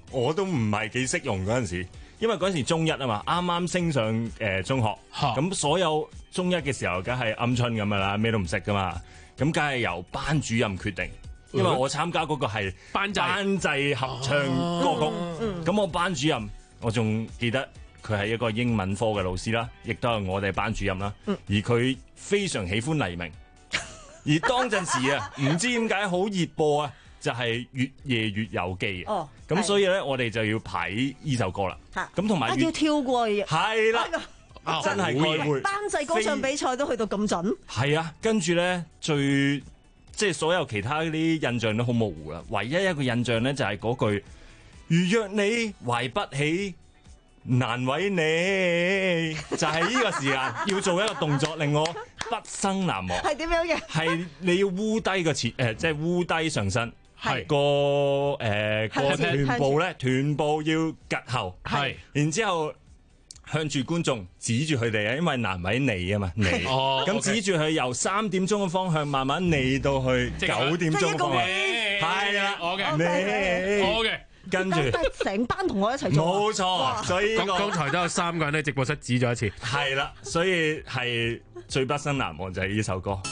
S2: 我都唔係幾識用嗰陣時，因為嗰陣時中一啊嘛，啱啱升上誒、呃、中學，咁所有中一嘅時候，梗係鵪鶉咁噶啦，咩都唔識噶嘛，咁梗係由班主任決定。因為我參加嗰個係班際班際合唱歌曲，咁、哦、我班主任我仲記得佢係一個英文科嘅老師啦，亦都係我哋班主任啦。而佢非常喜歡黎明，而當陣時啊，唔知點解好熱播啊，就係、是《越夜越有機》哦，咁所以咧，我哋就要排呢首歌啦。咁同埋
S1: 要跳過去，係
S2: 啦，啊、真係該會
S1: 班際歌唱比賽都去到咁準。
S2: 係啊，跟住咧最。即係所有其他啲印象都好模糊啦，唯一一個印象咧就係嗰句如若你懷不起，難為你，就係、是、呢個時間要做一個動作令我畢生難忘。係點樣嘅？係你要烏低個前誒，即係烏低上身，係個誒個臀部咧，臀部要趌後，係，然之後。向住觀眾指住佢哋啊，因為難為你啊嘛，你咁、哦、指住佢由三點鐘嘅方向慢慢嚟到去九點鐘嘅方向，係啦，我嘅，你，我嘅，跟住
S1: 成班同學一齊做，
S2: 冇錯，所以、這個、
S3: 剛才都有三個人喺直播室指咗一次，
S2: 係啦，所以係最畢生難忘就係呢首歌。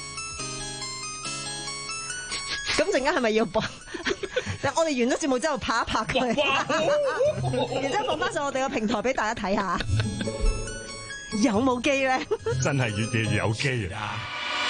S1: 咁陣間係咪要播？我哋完咗節目之後拍一拍佢，然之後放翻上我哋個平台俾大家睇下，有冇機咧？
S2: 真係越夜越有機啊！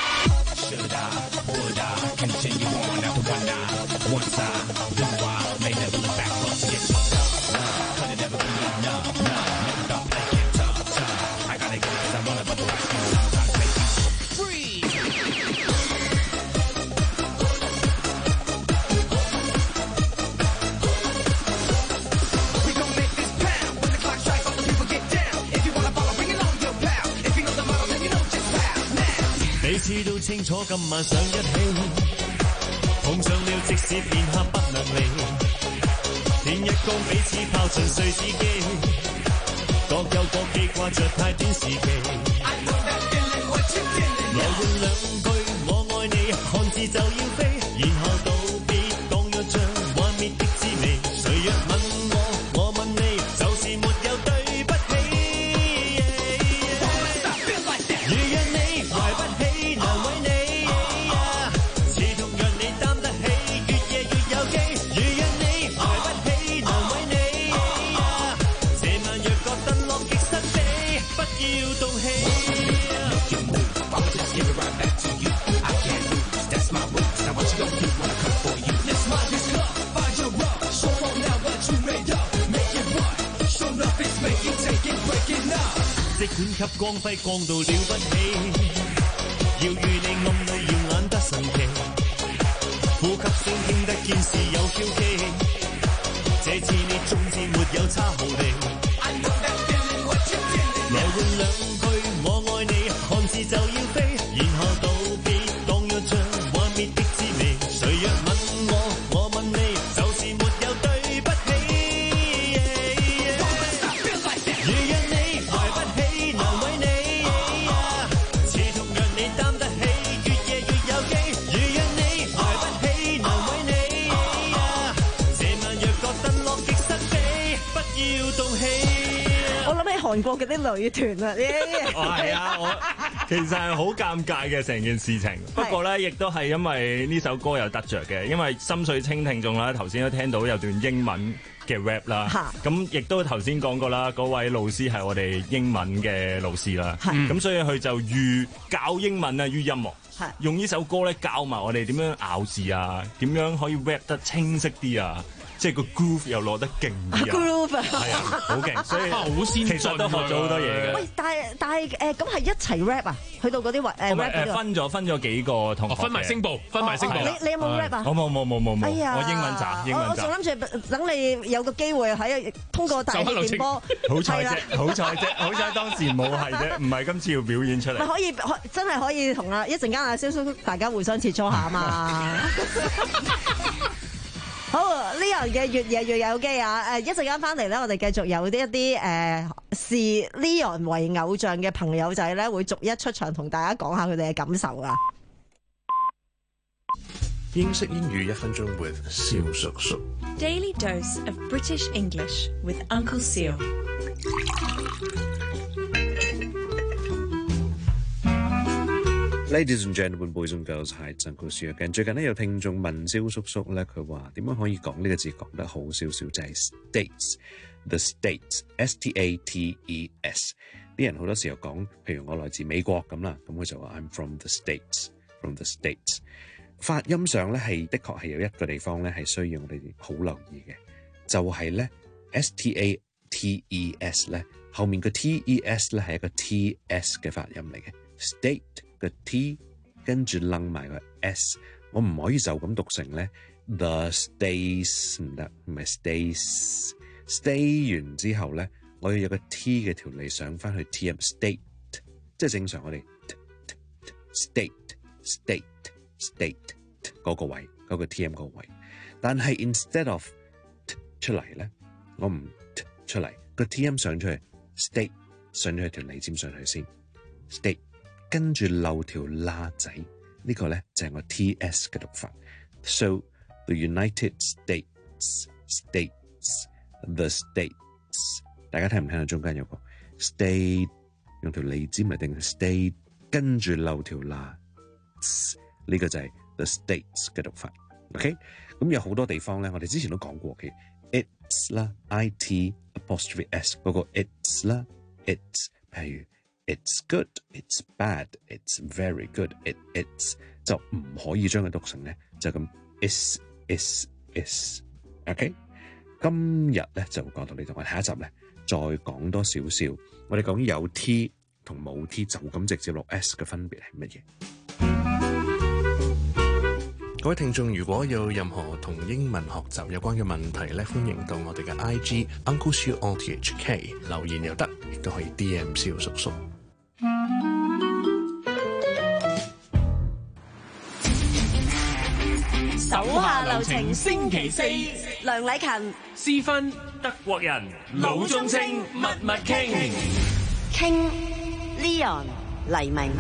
S16: 彼此都清楚今晚想一起，碰上了即使片刻不能離，天一光彼此拋盡碎紙機，各有各記掛着太短時期。來換兩句我愛你，看字就要飛，然後道別當若像幻滅的滋味。誰若問我，我問你，就是沒有對不起。如若你懷不起，難為你，似同讓你擔得起，越夜越有機。如若你懷不起，難為你，這晚若覺得樂極生悲，不要動氣。即管給光輝光到了不起，要與你暗裏耀眼得神奇，呼吸聲聽得見是有嬌氣，這次你總之沒有差毫厘。來換兩句我愛你，看字就要飛，然後道別當若像幻滅的滋味。誰若問我，我問你，就是沒有對不起。如若你懷不起，難為你，似同讓你擔得起，越夜越有機。如若你懷不起，難為你，這晚若覺得樂極生悲，不要動氣。
S1: 我諗起韓國嘅啲女團啊，
S2: 係啊，我其實係好尷尬嘅成件事情。不過咧，亦都係因為呢首歌有得着嘅，因為心水清聽眾啦，頭先都聽到有段英文嘅 rap 啦，咁亦都頭先講過啦，嗰位老師係我哋英文嘅老師啦，咁所以佢就寓教英文啊於音樂，用呢首歌咧教埋我哋點樣咬字啊，點樣可以 rap 得清晰啲啊。即係個 groove 又攞得勁啲啊
S1: groove
S2: 係啊，好勁，所以好先進，其實都學咗好多嘢嘅。
S1: 喂，但係但係誒，咁係一齊 rap 啊？去到嗰啲位誒 rap 嗰度
S2: 分咗分咗幾個同學，
S3: 分埋聲部，分埋聲部。
S1: 你你有冇 rap 啊？
S2: 我冇冇冇冇冇，
S1: 哎呀，
S2: 我英文渣，英文渣。
S1: 我仲諗住等你有個機會喺通過大氣電波，
S2: 好彩啫，好彩啫，好彩當時冇係啫，唔係今次要表演出嚟。
S1: 咪可以真係可以同啊一陣間阿蕭叔大家互相切磋下啊嘛。好，呢樣嘅越夜越有機啊！誒，一陣間翻嚟咧，我哋繼續有啲一啲誒視 Leon 為偶像嘅朋友仔咧，會逐一出場同大家講下佢哋嘅感受啊！
S18: 英式英語一分鐘 with 蕭叔叔。
S11: Daily dose of British English with Uncle Seal.
S19: Ladies and gentlemen, boys and girls, hi, it's Uncle Seal again. 最近咧有聽眾問蕭叔叔咧，佢話點樣可以講呢個字講得好少少，就係 States，the States, S T A T E S。啲人好多時候講，譬如我來自美國咁啦，咁佢就話 I'm from the States，from the States。發音上咧係的確係有一個地方咧係需要我哋好留意嘅，就係咧 S T A T E S 咧後面個 T E S 咧係一個 T S 嘅發音嚟嘅 ，State 個 T 跟住掕埋個 S， 我唔可以就咁讀成咧 The States 唔得，唔係 States。Stay 完之後咧，我要有個 T 嘅條脷上翻去 T M，State 即係正常我哋 State State State 嗰個位嗰個 T M 嗰個位，但係 instead of 出嚟咧，我唔出嚟個 T M 上出去 State 上咗去條脷尖上去先 State。跟住漏條罅仔，呢、呢個咧就係我 T S 嘅讀法。So the United States, States, the States， 大家聽唔聽到中間有個 State 用條脷尖嚟定 State， 跟住漏條罅，呢、呢個就係 the States 嘅讀法。OK， 咁有好多地方咧，我哋之前都講過嘅 ，it's 啦 ，I T apostrophe S 嗰個 it's 啦 ，it's 譬如。It's good, it's bad, it's very good, it, it's 就唔可以將佢讀成咧，就咁 is, is, is, OK？ 今日咧就講到呢度，我哋下一集咧再講多少少，我哋講有 T 同冇 T 就咁直接落 S 嘅分別係乜嘢？
S18: 各位聽眾，如果有任何同英文學習有關嘅問題咧，歡迎到我哋嘅 I G Uncle Seal O T H K 留言又得，亦都可以 D M 蕭叔叔。
S7: 手下留情，星期四，
S1: 梁禮勤、
S3: 思芬、
S2: 德國人、
S7: 老中青，密密傾，
S1: 傾 Leon 黎明。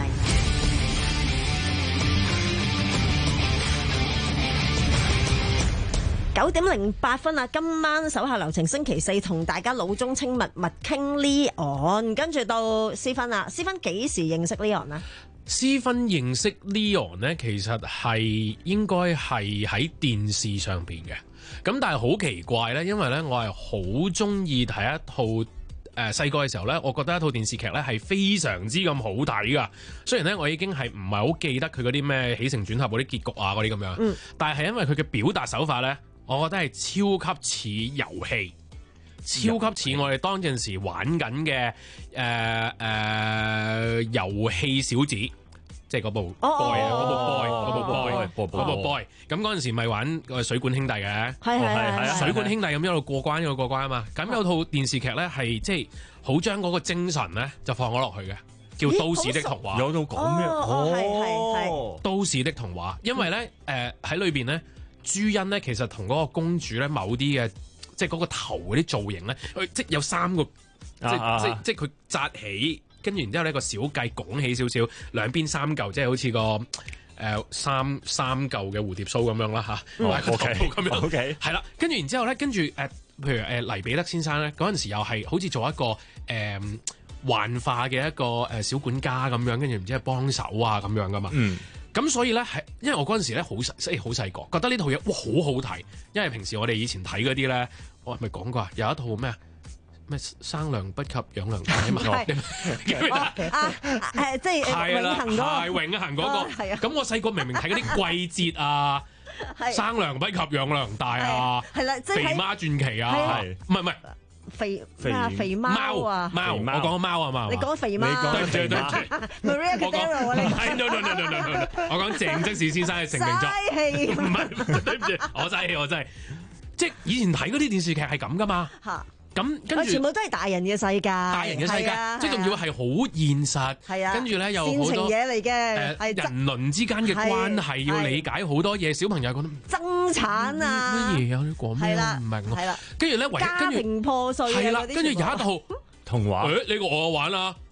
S1: 九點零八分啊！今晚手下留情，星期四同大家老中青密密傾 Leon， 跟住到思芬啦。思芬幾時認識 Leon 啊？
S3: 思芬認識 Leon 咧，其實係應該係喺電視上邊嘅。咁但係好奇怪咧，因為咧我係好中意睇一套誒細個嘅時候咧，我覺得一套電視劇咧係非常之咁好睇噶。雖然咧我已經係唔係好記得佢嗰啲咩起承轉合嗰啲結局啊嗰啲咁樣，嗯、但係係因為佢嘅表達手法咧。我覺得係超級似遊戲，超級似我哋當陣時玩緊嘅誒誒遊戲小子，即係嗰部 boy 啊，嗰部 boy，嗰部 boy，嗰部 boy。咁嗰陣時咪玩水管兄弟嘅，
S1: 係係係
S3: 水管兄弟咁一路過關一路過關啊嘛。咁有套電視劇咧係即係好將嗰個精神咧就放咗落去嘅，叫《都市的童話》。
S2: 有套講咩？
S1: 哦，係係係。
S3: 都市的童話，因為咧誒喺裏邊咧。朱茵咧，其實同嗰個公主咧，某啲嘅即係嗰個頭嗰啲造型咧，佢即係有三個，啊啊即即即佢紮起，跟住然之後呢個小髻拱起少少，兩邊三嚿，即係好似個誒、呃、三三嚿嘅蝴蝶鬚咁樣啦嚇，個頭咁樣，OK，係啦，跟住然之後咧，跟住誒，譬如誒黎彼得先生咧，嗰陣時又係好似做一個誒、呃、幻化嘅一個誒小管家咁樣，跟住唔知係幫手啊咁樣噶嘛。嗯咁所以咧，係因為我嗰陣時咧好細，即係好細個，覺得呢套嘢哇好好睇。因為平時我哋以前睇嗰啲咧，我係咪講過啊？有一套咩啊？咩生娘不及養娘大啊嘛？
S1: 啊誒，即係永恆嗰個，
S3: 係永恆嗰個。係啊。咁我細個明明睇嗰啲季節啊，生娘不及養娘大啊，係啦，即係肥媽傳奇啊，係唔係唔係？
S1: 肥啊肥貓啊
S3: 貓，我講貓啊嘛，
S1: 你講肥貓，
S3: 對唔住對唔住
S1: ，Maria Cordero 啊，你
S3: no no no no no no， 我講鄭則仕先生嘅成名作，
S1: 嘥氣，
S3: 唔係對唔住，我嘥氣我真係，即係以前睇嗰啲電視劇係咁噶嘛。咁跟住
S1: 全部都係大人嘅世界，大
S3: 人嘅世界，即係仲要係好現實，係啊，跟住咧有好多
S1: 嘢嚟嘅，
S3: 誒人倫之間嘅關係要理解好多嘢，小朋友覺得
S1: 爭產啊，
S3: 乜嘢啊？你講咩？唔明啊！跟住咧，唯一
S1: 家庭破碎
S3: 係啦，跟住有一套
S2: 童話，
S3: 誒呢個我玩啦，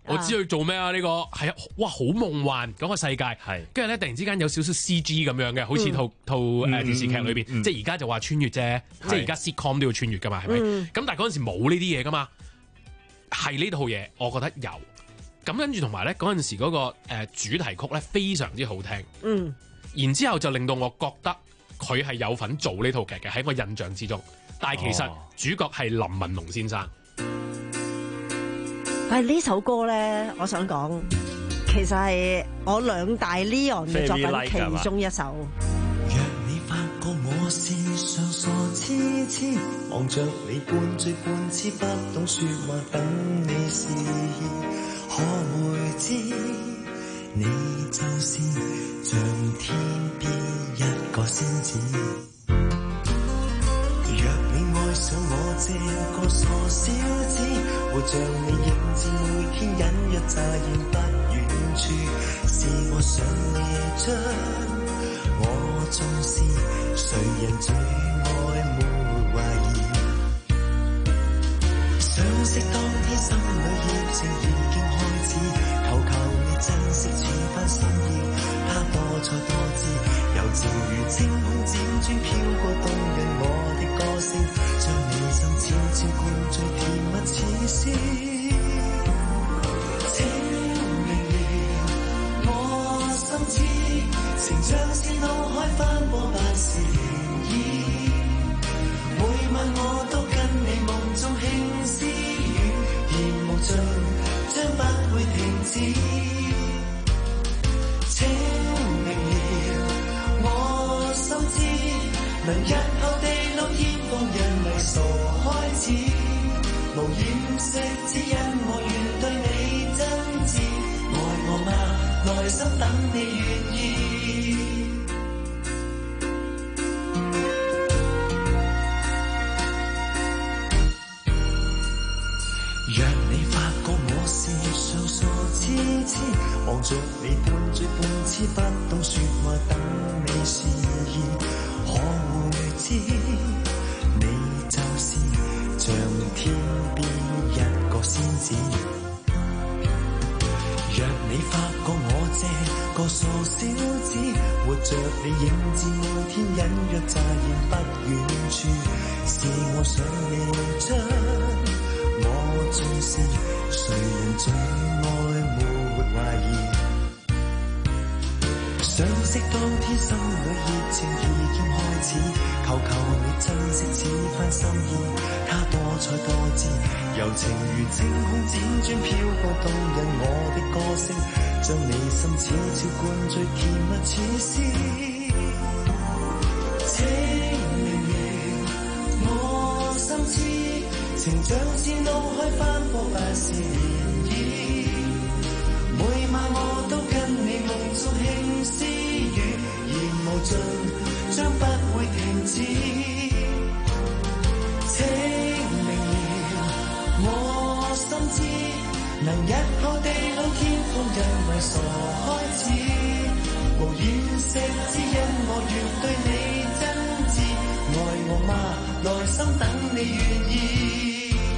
S3: 我知佢做咩啊？呢、呢個係啊，哇，好夢幻嗰、嗰個世界。係，跟住咧突然之間有少少 C G 咁樣嘅，好似套、嗯、套誒電視劇裏邊，嗯嗯、即係而家就話穿越啫，即係而家 sitcom 都要穿越噶嘛，係咪？咁、嗯、但係嗰陣時冇呢啲嘢噶嘛，係呢套嘢，我覺得有。咁跟住同埋咧嗰陣時嗰個誒主題曲咧非常之好聽。嗯，然之後就令到我覺得佢係有份做呢套劇嘅喺我印象之中，但係其實主角係林文龍先生。
S1: 係呢首歌咧，我想講，其實係我兩大 Leon 嘅作品其中一首。
S4: 若你發覺我是上傻痴痴，望着你半醉半痴，不懂說話等你示意，可會知你就是像天邊一個仙子。若你愛上我這個傻小子，活像你影子，每天隱約乍現不遠處，是我想你將我重視，誰人最愛沒懷疑。相識當天心裏熱情已經開始，求求你珍惜似番心意，他多才多姿，柔情如清空輾轉飄過動人我的歌聲，將你心悄悄灌醉甜蜜似詩。請明了我心知，情像是腦海翻波般是漣漪，每晚我都跟你夢中輕私語，言無盡將不會停止。請明了我心知，能日後地老天荒人迷傻開始，無掩飾只因我願對你真摯，愛我嗎？內心等你願意。若你發覺我是上傻痴痴，望着你半醉半痴，不懂說話等你示意，可會知你就是像天邊一個仙子。若你發覺我這個傻小子，活着你影子，每天隱約乍現不遠處，是我想你將我重視，誰人最愛沒懷疑。相識當天心裏熱情已經開始，求求你珍惜此番心意，他多才多姿，柔情如清空輾轉飄過動人我的歌聲，將你心悄悄灌醉甜蜜似詩。請明了我心知，情像是腦海翻波般是漣漪，每晚我都跟你夢中輕私語，言無盡將不會停止。請明了我心知，能日後地老天荒人迷傻開始，無掩飾只因我願對你真摯，愛我嗎？內心等你願意。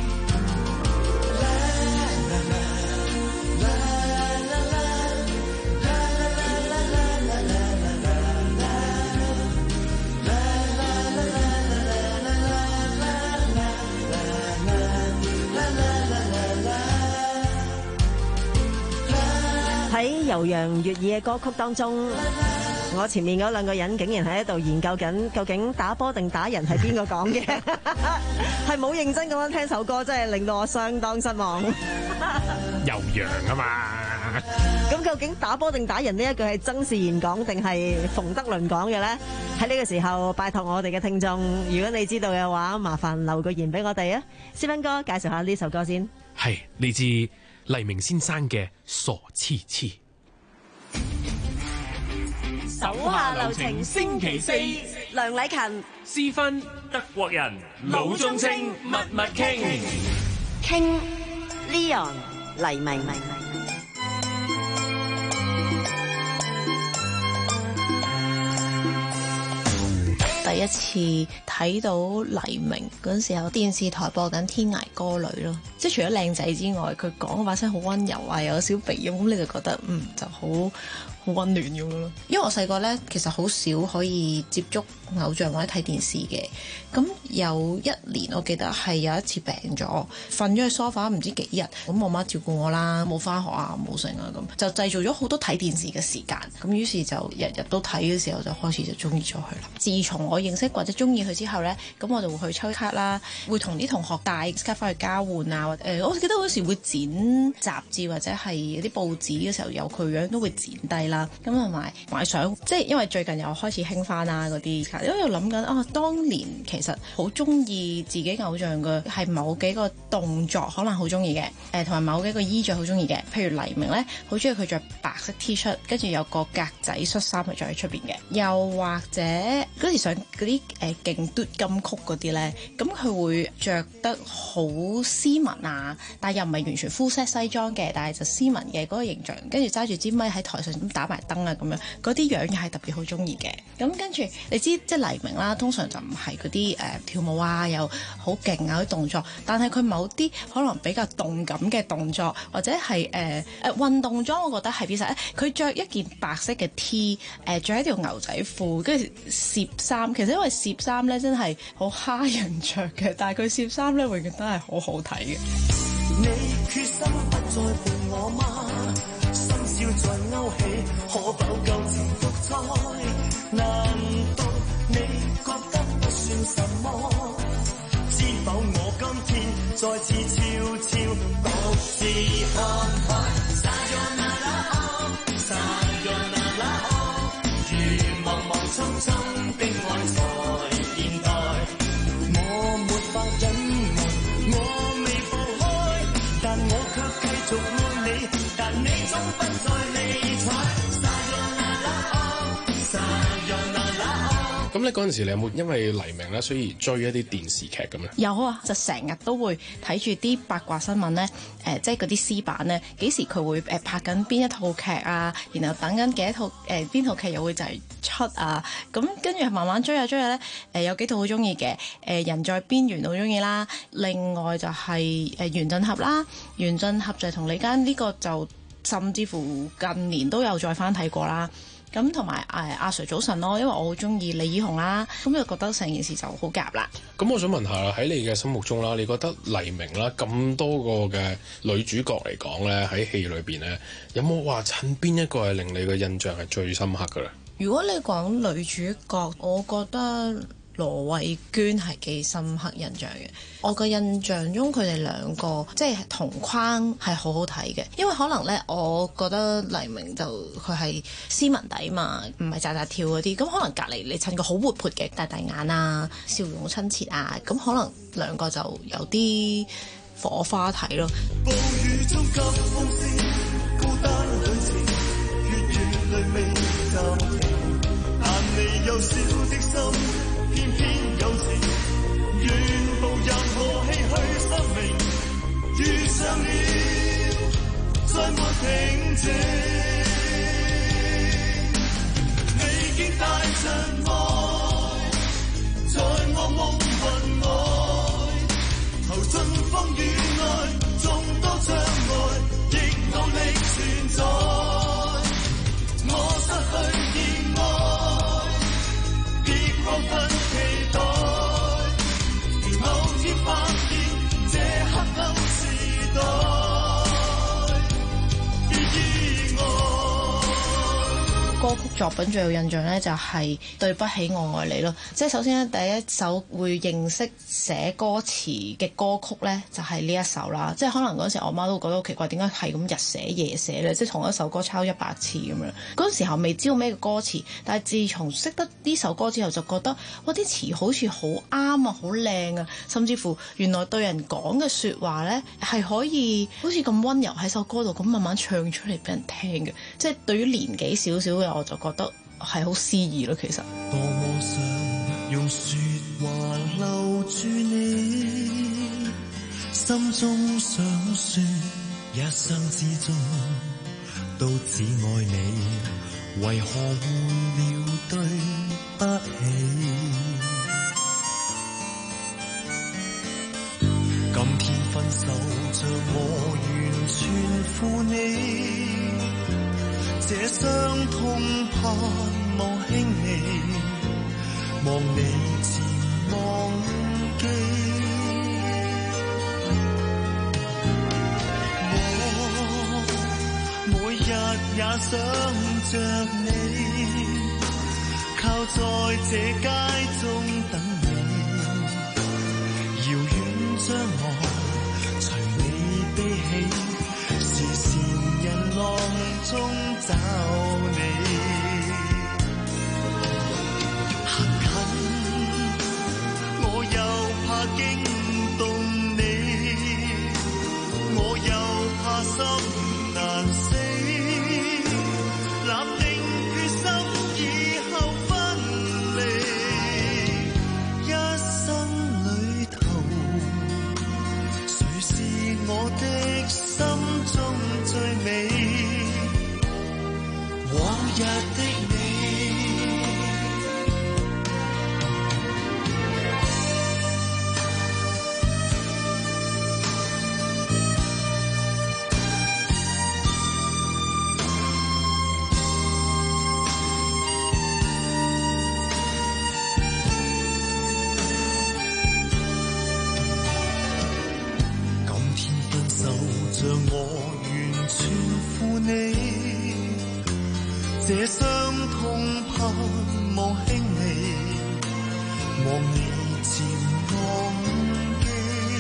S1: 喺悠揚悅耳嘅歌曲當中，我前面嗰兩個人竟然喺度研究緊，究竟打波定打人係邊個講嘅？係冇認真咁樣聽首歌，真係令到我相當失望。
S3: 悠揚啊嘛！
S1: 咁究竟打波定打人呢一句係曾仕賢講定係馮德倫講嘅咧？喺呢個時候，拜託我哋嘅聽眾，如果你知道嘅話，麻煩留個言俾我哋啊！思芬哥介紹下呢首歌先。
S3: 係嚟自黎明先生嘅傻痴痴。
S1: 手下留情星期四，梁禮勤、
S3: 思芬、
S2: 德國人、
S3: 老中青密密傾
S1: 傾 Leon 黎明。
S20: 第一次睇到黎明嗰陣時候，電視台播緊《天涯歌女》咯，即係除咗靚仔之外，佢講把聲好溫柔啊，又有少鼻音，咁你就覺得嗯就好好溫暖咁樣咯。因為我細個咧其實好少可以接觸偶像或者睇電視嘅，咁有一年我記得係有一次病咗，瞓咗喺梳化唔知幾日，咁我媽照顧我啦，冇返學啊，冇成啊，咁就製造咗好多睇電視嘅時間，咁於是就日日都睇嘅時候就開始就中意咗佢啦。自從我認識或者中意佢之後呢，咁我就會去抽卡啦，會同啲同學帶卡翻去交換啊。誒，我記得嗰時會剪雜誌或者係啲報紙嘅時候有佢樣都會剪低啦。咁同埋買相，即係因為最近又開始興翻啦嗰啲卡，因為諗緊啊，當年其實好中意自己偶像嘅係某幾個動作，可能好中意嘅，誒同埋某幾個衣着好中意嘅。譬如黎明呢，好中意佢着白色 T 恤，跟住有個格仔恤衫係着喺出邊嘅。又或者嗰時上嗰啲誒勁嘟金曲嗰啲呢，咁佢會着得好斯文啊，但係又唔係完全 full set 西裝嘅，但係就斯文嘅嗰個形象，跟住揸住支咪喺台上咁打埋燈啊咁樣，嗰啲樣又係特別好中意嘅。咁跟住你知即係黎明啦，通常就唔係嗰啲誒跳舞啊，又好勁啊啲動作，但係佢某啲可能比較動感嘅動作，或者係誒誒運動裝，我覺得係必實。佢着一件白色嘅 T， 誒著一條牛仔褲，跟住攝衫。其實因為攝衫咧真係好蝦人着嘅，但係佢攝衫咧永遠都係好好睇嘅。
S16: 你決心不再伴我嗎？心笑再勾起，可否舊情復再？難道你覺得不算什麼？知否我今天再次悄悄各自看看。Sayonara， Sayonara， 如茫茫匆匆的愛在現代，我沒法隱瞞，我未步開，但我卻繼續愛你，但你總不再理睬。
S3: 咁你嗰陣時，你有冇因為黎明咧，所以追一啲電視劇咁咧？
S20: 有啊，就成日都會睇住啲八卦新聞咧，誒、呃，即係嗰啲私版咧，幾時佢會誒拍緊邊一套劇啊？然後等緊幾多套誒邊套劇又會就係出啊？咁跟住慢慢追下追下咧，誒、呃、有幾套好中意嘅，誒、呃、人在邊緣好中意啦。另外就係誒原振俠啦，原振俠就係同李嘉呢個就甚至乎近年都有再翻睇過啦。咁同埋誒阿 Sir 早晨咯，因為我好中意李以紅啦，咁就覺得成件事就好夾啦。
S3: 咁我想問下啦，喺你嘅心目中啦，你覺得黎明啦咁多個嘅女主角嚟講咧，喺戲裏邊咧，有冇話襯邊一個係令你嘅印象係最深刻㗎咧？
S20: 如果你講女主角，我覺得羅慧娟係幾深刻印象嘅。我嘅印象中佢哋兩個即係同框係好好睇嘅，因為可能呢，我覺得黎明就佢係斯文底嘛，唔係扎扎跳嗰啲，咁可能隔離你襯個好活潑嘅大大眼啊，笑容好親切啊，咁可能兩個就有啲火花睇咯。暴雨中急風絲，孤單對峙，月月淚未暫停，但你幼小的心偏偏有情，願步任何唏噓生命，遇上了再沒平靜。你竟帶着愛，在我夢魂外，投進風雨內，眾多障礙，亦努力存在。我失去熱愛，別過分期待，如某天發現這黑暗時代，別意外。歌曲作品最有印象咧，就係、是、對不起我愛你咯。即係首先咧，第一首會認識寫歌詞嘅歌曲咧，就係、是、呢一首啦。即係可能嗰時我媽都覺得好奇怪，點解係咁日寫夜寫咧？即係同一首歌抄一百次咁樣。嗰時候未知道咩嘅歌詞，但係自從識得呢首歌之後，就覺得哇啲詞好似好啱啊，好靚啊，甚至乎原來對人講嘅説話咧係可以好似咁溫柔喺首歌度咁慢慢唱出嚟俾人聽嘅。即係對於年紀少少嘅我就覺得係好詩意咯，其實。多麼想用説話留住你，心中想説一生之中都只愛你，
S4: 為何換了對不起？今天分手像我完全負你，這傷痛盼望輕微，望你漸忘記。我每日也想着你，靠在這街中等你，遙遠將來隨你悲喜，是善人浪中找你。行近我又怕驚動你，我又怕心難死，立定決心以後分離，一生裏頭誰是我的心中最美，往日的你。像我完全負你，這傷痛盼望輕微，望你漸忘記。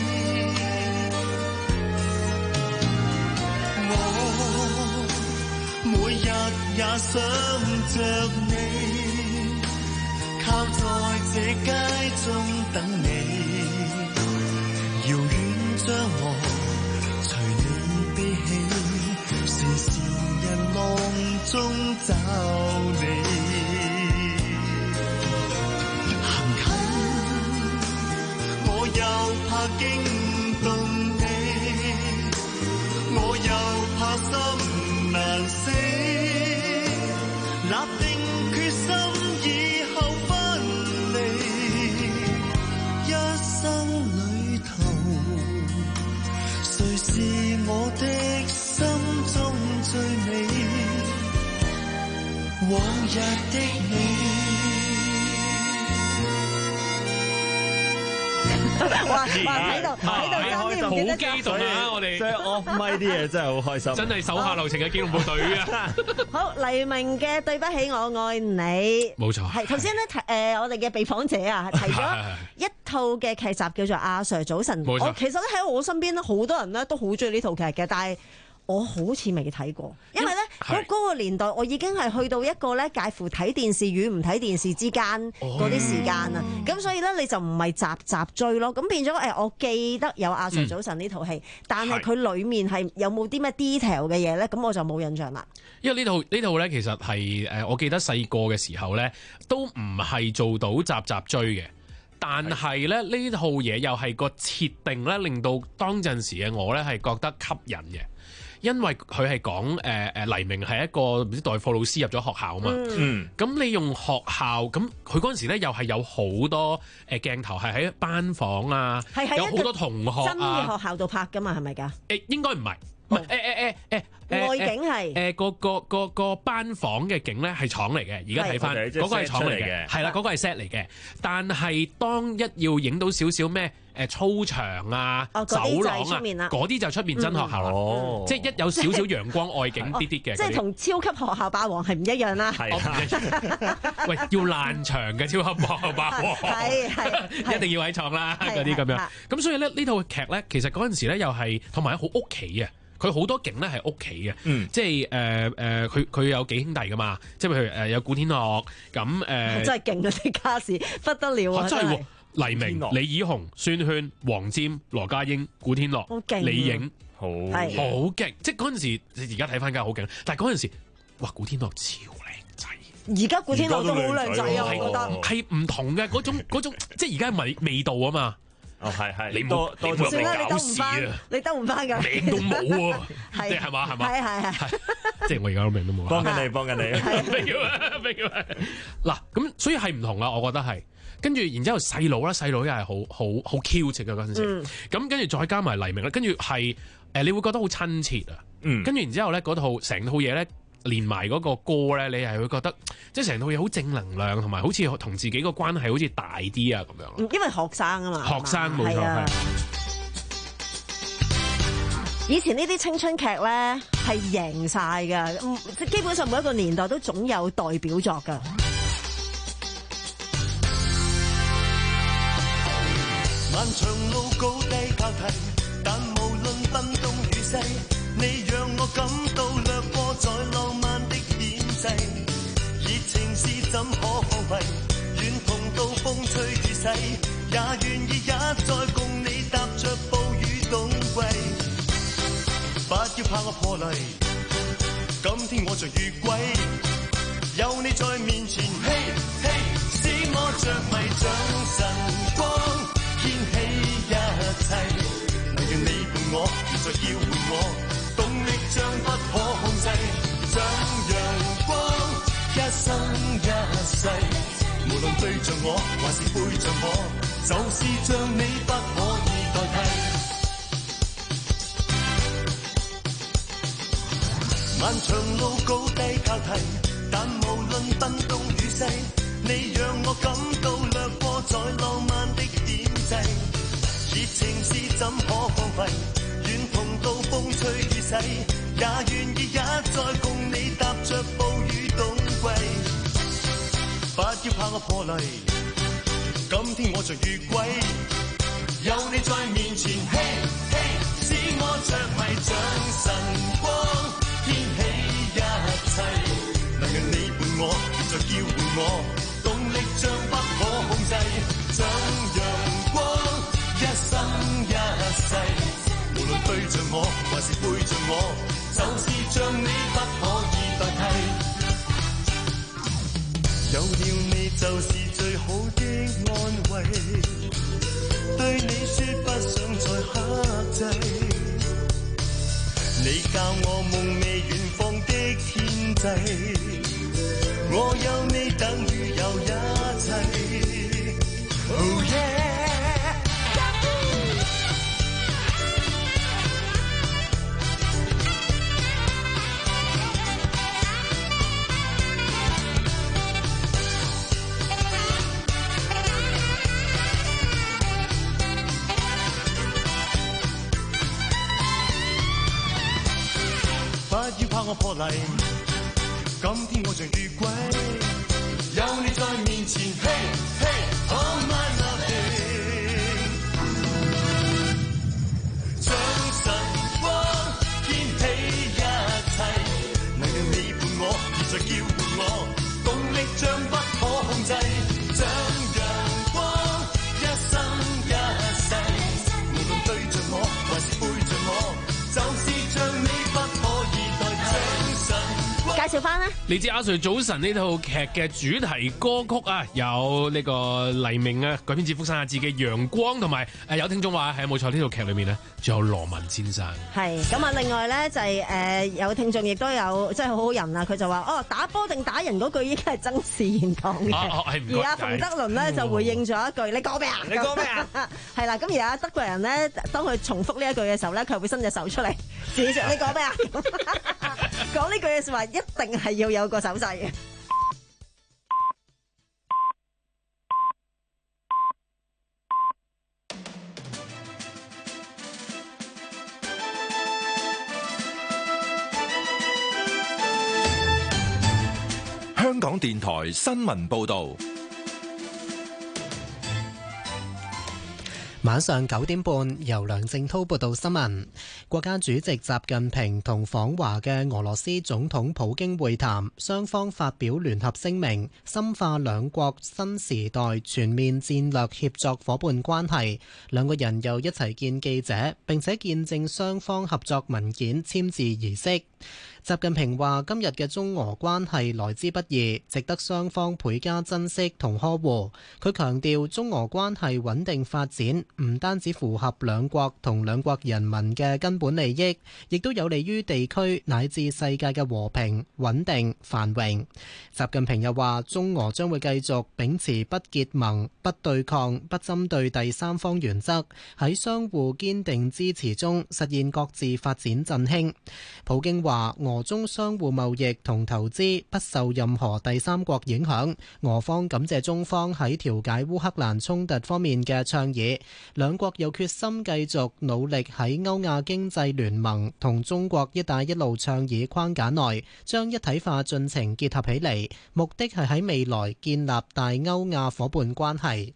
S4: 我每日也想着你，靠在這街中等你，遙遠將來隨你悲喜，是善人浪中找你。行近我又怕驚動你，我又怕心難死，立定決心以後分離，一生裏頭誰是我的心中最美，往日的你。
S1: 哇哇喺度喺度
S3: 好激動啊！我哋
S2: 即係 off mic 啲嘢真係好開心，
S3: 真係手下留情嘅機動部隊啊！
S1: 好，黎明嘅對不起我愛你，
S3: 冇錯。
S1: 係頭先咧提誒我哋嘅被訪者啊，提咗一套嘅劇集叫做《阿 Sir 早晨》。
S3: 冇錯。
S1: 我其實咧喺我身邊咧，好多人咧都好中意呢套劇嘅，但係我好似未睇過，因為咧嗰嗰個年代我已經係去到一個咧介乎睇電視與唔睇電視之間嗰啲時間啊，咁、哦、所以咧你就唔係集集追咯，咁變咗誒，我記得有《阿 Sir 早晨》呢套戲，嗯、但係佢裡面係有冇啲咩 detail 嘅嘢咧？咁我就冇印象啦。
S3: 因為呢套呢套咧，其實係誒，我記得細個嘅時候咧，都唔係做到集集追嘅。但係咧呢套嘢又係個設定咧，令到當陣時嘅我咧係覺得吸引嘅。因為佢係講誒誒黎明係一個唔知代課老師入咗學校啊嘛，嗯，咁你用學校咁佢嗰陣時咧又係有好多誒鏡頭係喺班房啊，有好多同學啊，
S1: 真嘅學校度拍噶嘛，係咪㗎？
S3: 誒應該唔係，唔係誒誒誒誒。
S1: 外景係
S3: 誒個個個個班房嘅景咧係廠嚟嘅，而家睇翻嗰個係廠嚟嘅，係啦，嗰個係 set 嚟嘅。但係當一要影到少少咩誒操場啊、走廊啊，嗰啲就出面真學校啦。哦，即係一有少少陽光外景啲啲嘅，
S1: 即係同超級學校霸王係唔一樣啦。
S3: 係喂，要爛場嘅超級學校霸王，係係一定要喺廠啦嗰啲咁樣。咁所以咧呢套劇咧，其實嗰陣時咧又係同埋好屋企啊。佢好多景咧係屋企嘅，嗯、即係誒誒，佢、呃、佢有幾兄弟噶嘛，即係譬如誒有古天樂咁誒，呃、真係勁啊啲卡士不得了啊！真係、啊、黎明、李以雄、孫軒、黃霑、羅家英、古天樂、李影，好好勁！即係嗰陣時，你而家睇翻梗係好勁，但係嗰陣時，哇古天樂超靚仔，
S1: 而家古天樂都好靚仔啊，我覺得
S3: 係唔同嘅嗰種嗰種，即係而家味味道啊嘛。
S2: 哦，係係，
S3: 你
S2: 多多咗
S1: 算啦，你
S3: 搞事
S1: 兜唔翻
S3: 啊，
S1: 你兜唔翻㗎，
S3: 名都冇喎，
S1: 係
S3: 即係係嘛係嘛，
S1: 係係係，
S3: 即係我而家都名都冇。
S2: 幫緊你，幫緊你。
S3: 咩叫啊？咩叫啊？嗱，咁所以係唔同啦，我覺得係。跟住然之後細佬啦，細佬又係好好好 cute 嘅嗰陣時。咁跟住再加埋黎明啦，跟住係誒，你會覺得好親切啊。
S2: 嗯。
S3: 跟住然之後咧，嗰套成套嘢咧，連埋嗰個歌咧，你係會覺得即係成套嘢好正能量，同埋好似同自己個關係好似大啲啊咁樣。
S1: 因為學生啊嘛。
S3: 學生冇錯係。
S1: 以前呢啲青春劇咧係贏晒㗎，即基本上每一個年代都總有代表作㗎。
S16: 漫長路高低交替，但無論奔東與西，你讓我感到掠過在浪漫的險制。熱情是怎可荒廢？願同到風吹雨洗，也願意一再共你踏着暴雨冬季。不要怕我破例，今天我像遇鬼，有你在面前，嘿嘿，使我着迷像晨光。掀起一切，能讓你伴我，別再叫喚我，動力將不可控制，像陽光，一生一世。無論對着我，還是背着我，就是像你不可以代替。漫長路高低交替，但無論奔東與西，你讓我感到掠過在浪漫的熱情是怎可荒廢？願同到風吹雨洗，也願意一再共你踏着暴雨冬季。不要怕我破例，今天我像遇鬼，有你在面前，嘿嘿，使我着迷像晨光，掀起一切，能讓你伴我，別再叫喚我，動力將不可控制，像陽光。一生一世，無論對着我還是背着我，就是像你不可以代替。有了你就是最好的安慰，對你說不想再克制。你教我夢寐遠方的天際，我有你等於有一切。Oh yeah。不要怕我破例，今天我像遇鬼，有你在面前，嘿嘿 ，Oh my loving， 像晨光掀起一切，能讓你伴我，別再叫喚我，動力將不可控制，像陽光，一生一世，無論對着我還是背着我，就是像你不可以。
S1: 介紹翻咧，
S3: 嚟自阿 Sir 早晨呢套劇嘅主題歌曲啊，有呢個黎明啊改編自福山雅治嘅《陽光》，同埋誒有聽眾話係冇錯，呢套劇裏面咧仲有羅文先生。
S1: 係咁啊！另外咧就係、是、誒、呃、有聽眾亦都有即係好好人啊！佢就話哦打波定打人嗰句應該係曾仕賢講嘅，
S3: 啊、
S1: 而阿馮德倫咧就回應咗一句：你講咩啊？
S2: 你講咩啊？
S1: 係啦，咁而家德國人咧，當佢重複呢一句嘅時候咧，佢會伸隻手出嚟指住你講咩啊？講呢句嘅説話一定係要有個手勢嘅。
S21: 香港電台新聞報導。
S6: 晚上九點半，由梁正滔報道新聞。國家主席習近平同訪華嘅俄羅斯總統普京會談，雙方發表聯合聲明，深化兩國新時代全面戰略協作夥伴關係。兩個人又一齊見記者，並且見證雙方合作文件簽字儀式。 習近平話：今日嘅中俄關係來之不易，值得雙方倍加珍惜同呵護。佢強調，中俄關係穩定發展唔單止符合兩國同兩國人民嘅根本利益，亦都有利於地區乃至世界嘅和平、穩定、繁榮。習近平又話：中俄將會繼續秉持不結盟、不對抗、不針對第三方原則，喺相互堅定支持中實現各自發展振興。普京話：俄中相互貿易同投資不受任何第三國影響。俄方感謝中方喺調解烏克蘭衝突方面嘅倡議，兩國又決心繼續努力喺歐亞經濟聯盟同中國一帶一路倡議框架內，將一體化進程結合起嚟，目的係喺未來建立大歐亞夥伴關係。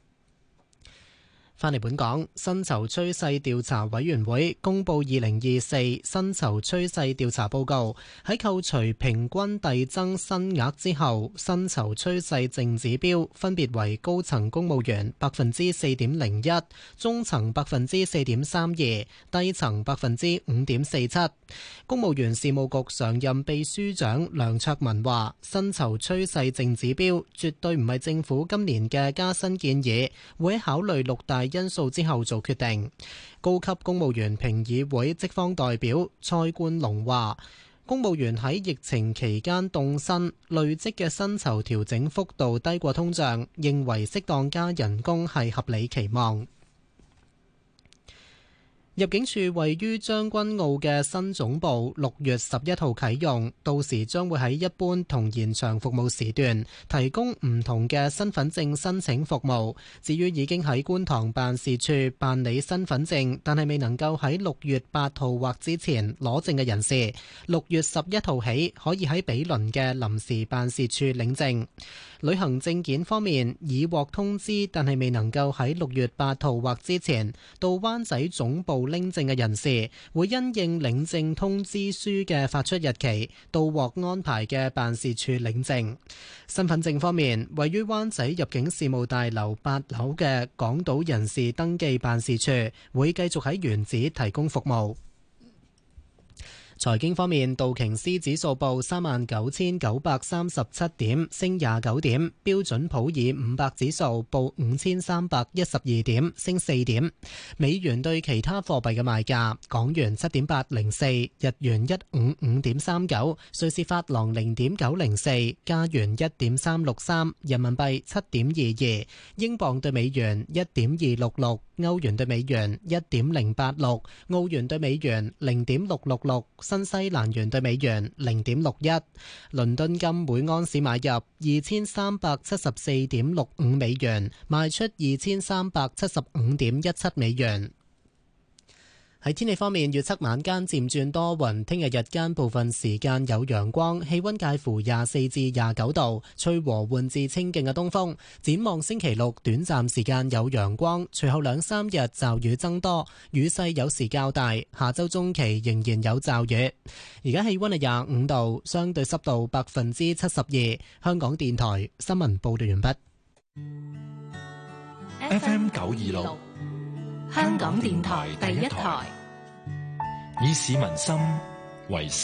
S6: 返嚟本港，薪酬趨勢調查委員會公布二零二四薪酬趨勢調查報告，喺扣除平均遞增薪額之後，薪酬趨勢淨指標分別為高層公務員百分之四點零一，中層百分之四點三二，低層百分之五點四七。公務員事務局常任秘書長梁卓文話：薪酬趨勢淨指標絕對唔係政府今年嘅加薪建議，會喺考慮六大因素之後做決定。高級公務員評議會職方代表蔡冠龍話：公務員喺疫情期間凍薪，累積嘅薪酬調整幅度低過通脹，認為適當加人工係合理期望。入境處位於將軍澳嘅新總部六月十一號啟用，到時將會喺一般同延長服務時段提供唔同嘅身份證申請服務。至於已經喺觀塘辦事處辦理身份證，但係未能夠喺六月八號或之前攞證嘅人士，六月十一號起可以喺毗鄰嘅臨時辦事處領證。旅行證件方面，已獲通知但係未能夠喺六月八號或之前到灣仔總部拎證嘅人士，會因應領證通知書嘅發出日期，到獲安排嘅辦事處領證。身份證方面，位於灣仔入境事務大樓八樓嘅港島人事登記辦事處會繼續喺原址提供服務。財經方面，道瓊斯指數報三萬九千九百三十七點，升廿九點；標準普爾五百指數報五千三百一十二點，升四點。美元對其他貨幣嘅賣價：港元七點八零四，日元一五五點三九，瑞士法郎零點九零四，加元一點三六三，人民幣七點二二，英鎊對美元一點二六六，歐元對美元一點零八六，澳元對美元零點六六六。新西蘭元對美元零點六一，倫敦金每安士買入二千三百七十四點六五美元，賣出二千三百七十五點一七美元。喺天氣方面，預測晚間漸轉多雲，聽日日間部分時間有陽光，氣溫介乎廿四至廿九度，吹和緩至清勁嘅東風。展望星期六，短暫時間有陽光，隨後兩三日驟雨增多，雨勢有時較大。下周中期仍然有驟雨。而家氣溫係廿五度，相對濕度百分之七十二。香港電台新聞報道完畢。
S21: F M 九二六。
S7: 香港電台第一台，
S21: 以市民心為心，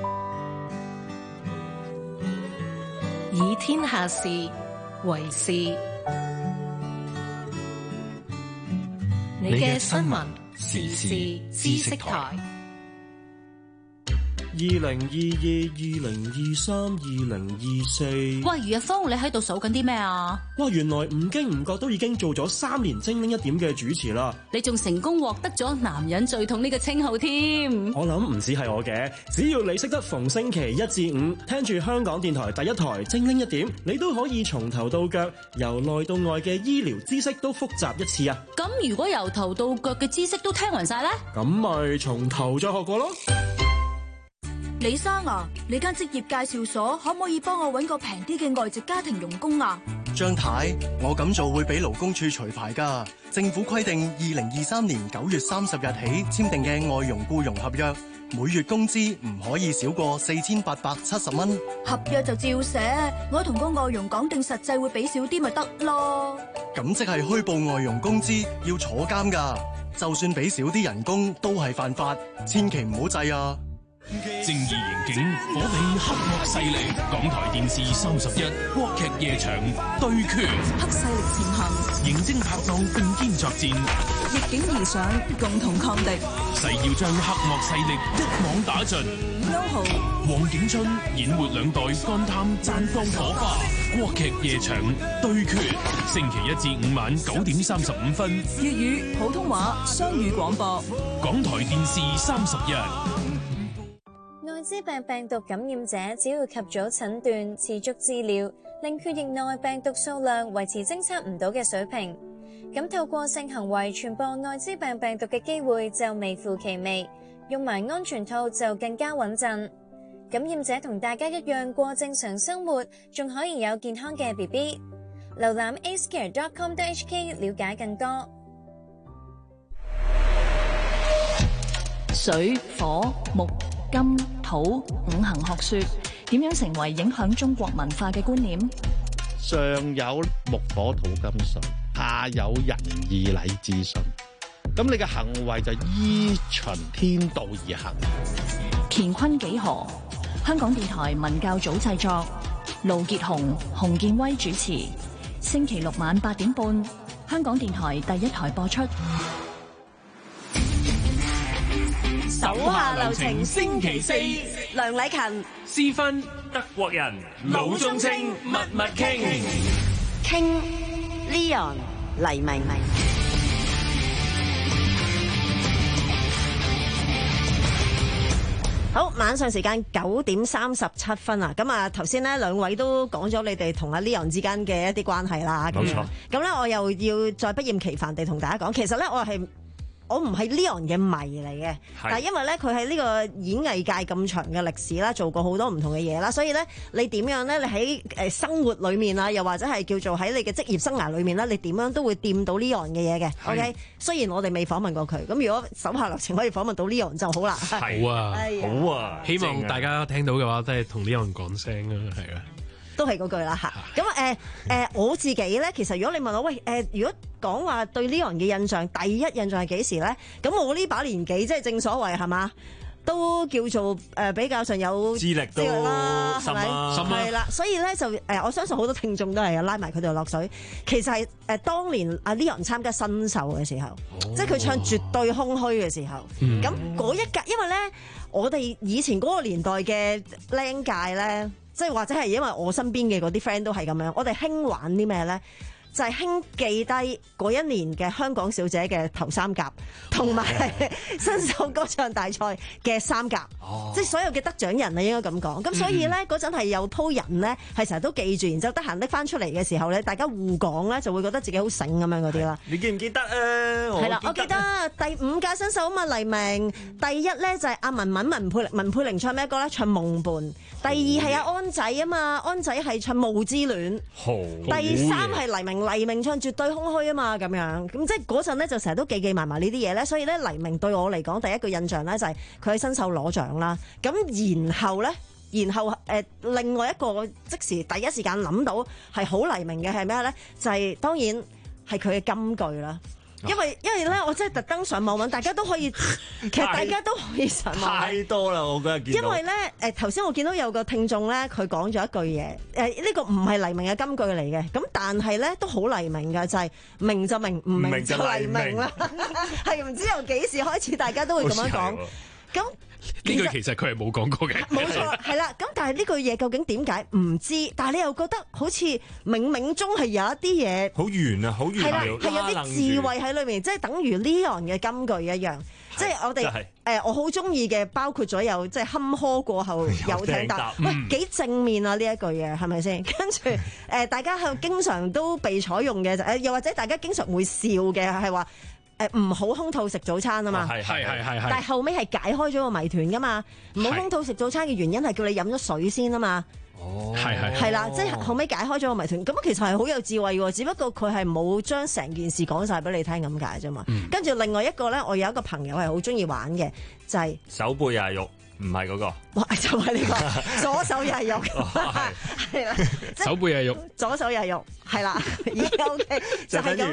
S7: 以天下事為事。你嘅新聞時事知識台。
S8: 二零二二、二零二三、二零二四。
S9: 喂，余日峰，你喺度數緊啲咩啊？
S8: 哇，原來唔經唔覺都已經做咗三年精靈一點嘅主持啦！
S9: 你仲成功獲得咗男人最痛呢個稱號添。
S8: 我諗唔止係我嘅，只要你識得逢星期一至五聽住香港電台第一台精靈一點，你都可以從頭到腳由內到外嘅醫療知識都複習一次啊！
S9: 咁如果由頭到腳嘅知識都聽勻晒呢？
S8: 咁咪從頭再學過咯。
S22: 李生啊，你間職業介紹所可唔可以幫我搵個平啲嘅外籍家庭傭工啊？
S23: 張太，我咁做會俾勞工處除牌噶。政府規定，二零二三年九月三十日起簽訂嘅外傭僱傭合約，每月工資唔可以少過四千八百七十蚊。
S22: 合約就照寫，我同個外傭講定實際會俾少啲咪得咯。
S23: 咁即係虛報外傭工資要坐監噶，就算俾少啲人工都係犯法，千祈唔好制啊！
S15: 正義刑警火拼黑惡勢力，港台電視三十一國劇夜場對決，
S11: 黑勢力前行，
S15: 刑偵拍檔並肩作戰，
S11: 逆境而上，共同抗敵。
S15: 誓要將黑惡勢力一網打盡。
S11: 歐豪、
S15: 黃景春演活兩代幹探綻放火花，國劇夜場對決，星期一至五晚九點三十五分，
S11: 粵語、普通話雙語廣播，
S15: 港台電視三十一。
S10: 艾滋病病毒感染者只要及早診斷、持續治療，令血液內病毒數量維持偵測唔到嘅水平，咁透過性行為傳播艾滋病病毒嘅機會就微乎其微，用埋安全套就更加穩陣。感染者同大家一樣過正常生活，仲可以有健康嘅 B B。瀏覽 a c e c a r e dot com dot h k 了解更多。
S9: 水、火、木、金、土五行學說點樣成為影響中國文化嘅觀念？
S12: 上有木火土金水，下有仁義禮智信。咁你嘅行為就依循天道而行。
S9: 乾坤幾何？香港電台文教組製作，盧傑雄、洪建威主持。星期六晚八點半，香港電台第一台播出。
S1: 手下留情，星期四，梁禮勤、
S3: 私分
S2: 德國人，
S3: 老中青，密密傾
S1: 傾 Leon 黎明。好，晚上時間九點三十七分啊！咁啊，頭先呢兩位都講咗你哋同阿 Leon 之間嘅一啲關係啦。
S2: 冇錯。
S1: 咁咧，我又要再不厭其煩地同大家講，其實咧，我係。我唔係 Leon 嘅迷嚟嘅，但係因為咧佢喺呢個演藝界咁長嘅歷史啦，做過好多唔同嘅嘢啦，所以咧你點樣咧？你喺誒生活裏面啊，又或者係叫做喺你嘅職業生涯裏面咧，你點樣都會掂到 Leon 嘅嘢嘅。OK，雖然我哋未訪問過佢，咁如果手下留情可以訪問到 Leon 就好啦。
S3: 係啊，
S2: 好啊，
S3: 希望大家聽到嘅話都係同 Leon 講聲啊，係啊。
S1: 都係嗰句啦嚇，咁誒誒我自己咧，其實如果你問我喂誒、呃，如果講話對 Leon 嘅印象，第一印象係幾時咧？咁我呢把年紀即係正所謂係嘛，都叫做誒、呃、比較上有
S2: 資歷都
S1: 啦，係咪？係啦、啊，所以咧就誒、呃，我相信好多聽眾都係拉埋佢哋落水。其實係誒、呃、當年阿 Leon 參加新秀嘅時候，哦、即係佢唱絕對空虛嘅時候，咁嗰、嗯、一格，因為咧我哋以前嗰個年代嘅僆界咧。即係或者係因為我身邊嘅嗰啲 friend 都係咁樣，我哋興玩啲咩咧？就係、是、興記低嗰一年嘅香港小姐嘅頭三甲，同埋新秀歌唱大賽嘅三甲，哦、即係所有嘅得獎人啊，應該咁講。咁所以咧嗰陣係有鋪人咧，係成日都記住，然之後得閒拎翻出嚟嘅時候咧，大家互講咧，就會覺得自己好醒咁樣嗰啲啦。
S2: 你記唔記得啊？
S1: 係啦，我記得第五屆新秀啊嘛，黎明。第一咧就係阿文文文佩文佩玲唱咩歌咧？唱夢伴。第二係阿安仔啊嘛，安仔係唱霧之戀。
S2: 好。
S1: 第三係黎明。黎明唱絕對空虛啊嘛，咁樣咁即係嗰陣咧就成日都記記埋埋呢啲嘢咧，所以咧黎明對我嚟講第一個印象咧就係佢喺新秀攞獎啦。咁然後咧，然後誒、呃、另外一個即時第一時間諗到係好黎明嘅係咩咧？就係、是、當然係佢嘅金句啦。因為因為咧，我真係特登上網揾，大家都可以，其實大家都可以上網。
S2: 太多啦，我覺得見到。
S1: 因為咧，誒頭先我見到有個聽眾咧，佢講咗一句嘢，誒、呃、呢、這個唔係黎明嘅金句嚟嘅，咁但係咧都好黎明嘅，就係、是、明就明，唔明就黎明啦。係唔知由幾時開始，大家都會咁樣講。咁
S3: 呢句其實佢係冇講過嘅。
S1: 冇錯，係啦。咁但係呢句嘢究竟點解唔知？但係你又覺得好似冥冥中係有一啲嘢
S2: 好圓啊，好圓
S1: 係啦，係有啲智慧喺裏面，即係等於 Leon 嘅金句一樣。即係我哋誒、呃，我好中意嘅，包括咗有即係坎坷過後有艇搭，喂幾正面啊！呢一句嘢係咪先？跟住誒，大家係經常都被採用嘅就誒，又或者大家經常會笑嘅係話。誒唔好空肚食早餐啊嘛，
S3: 係係係係，
S1: 但係後尾係解開咗個謎團噶嘛，唔好空肚食早餐嘅原因係叫你飲咗水先啊嘛，
S3: 哦，係係
S1: 係啦，即係後尾解開咗個謎團，咁其實係好有智慧喎，只不過佢係冇將成件事講晒俾你聽咁解啫嘛。跟住、嗯、另外一個咧，我有一個朋友係好中意玩嘅，就係、是、
S2: 手背又係肉，唔係嗰個，
S1: 哇就係呢個左手又係肉，係啦，
S3: 手背又係肉，
S1: 左手又係肉，係啦，已經 OK，就係咁。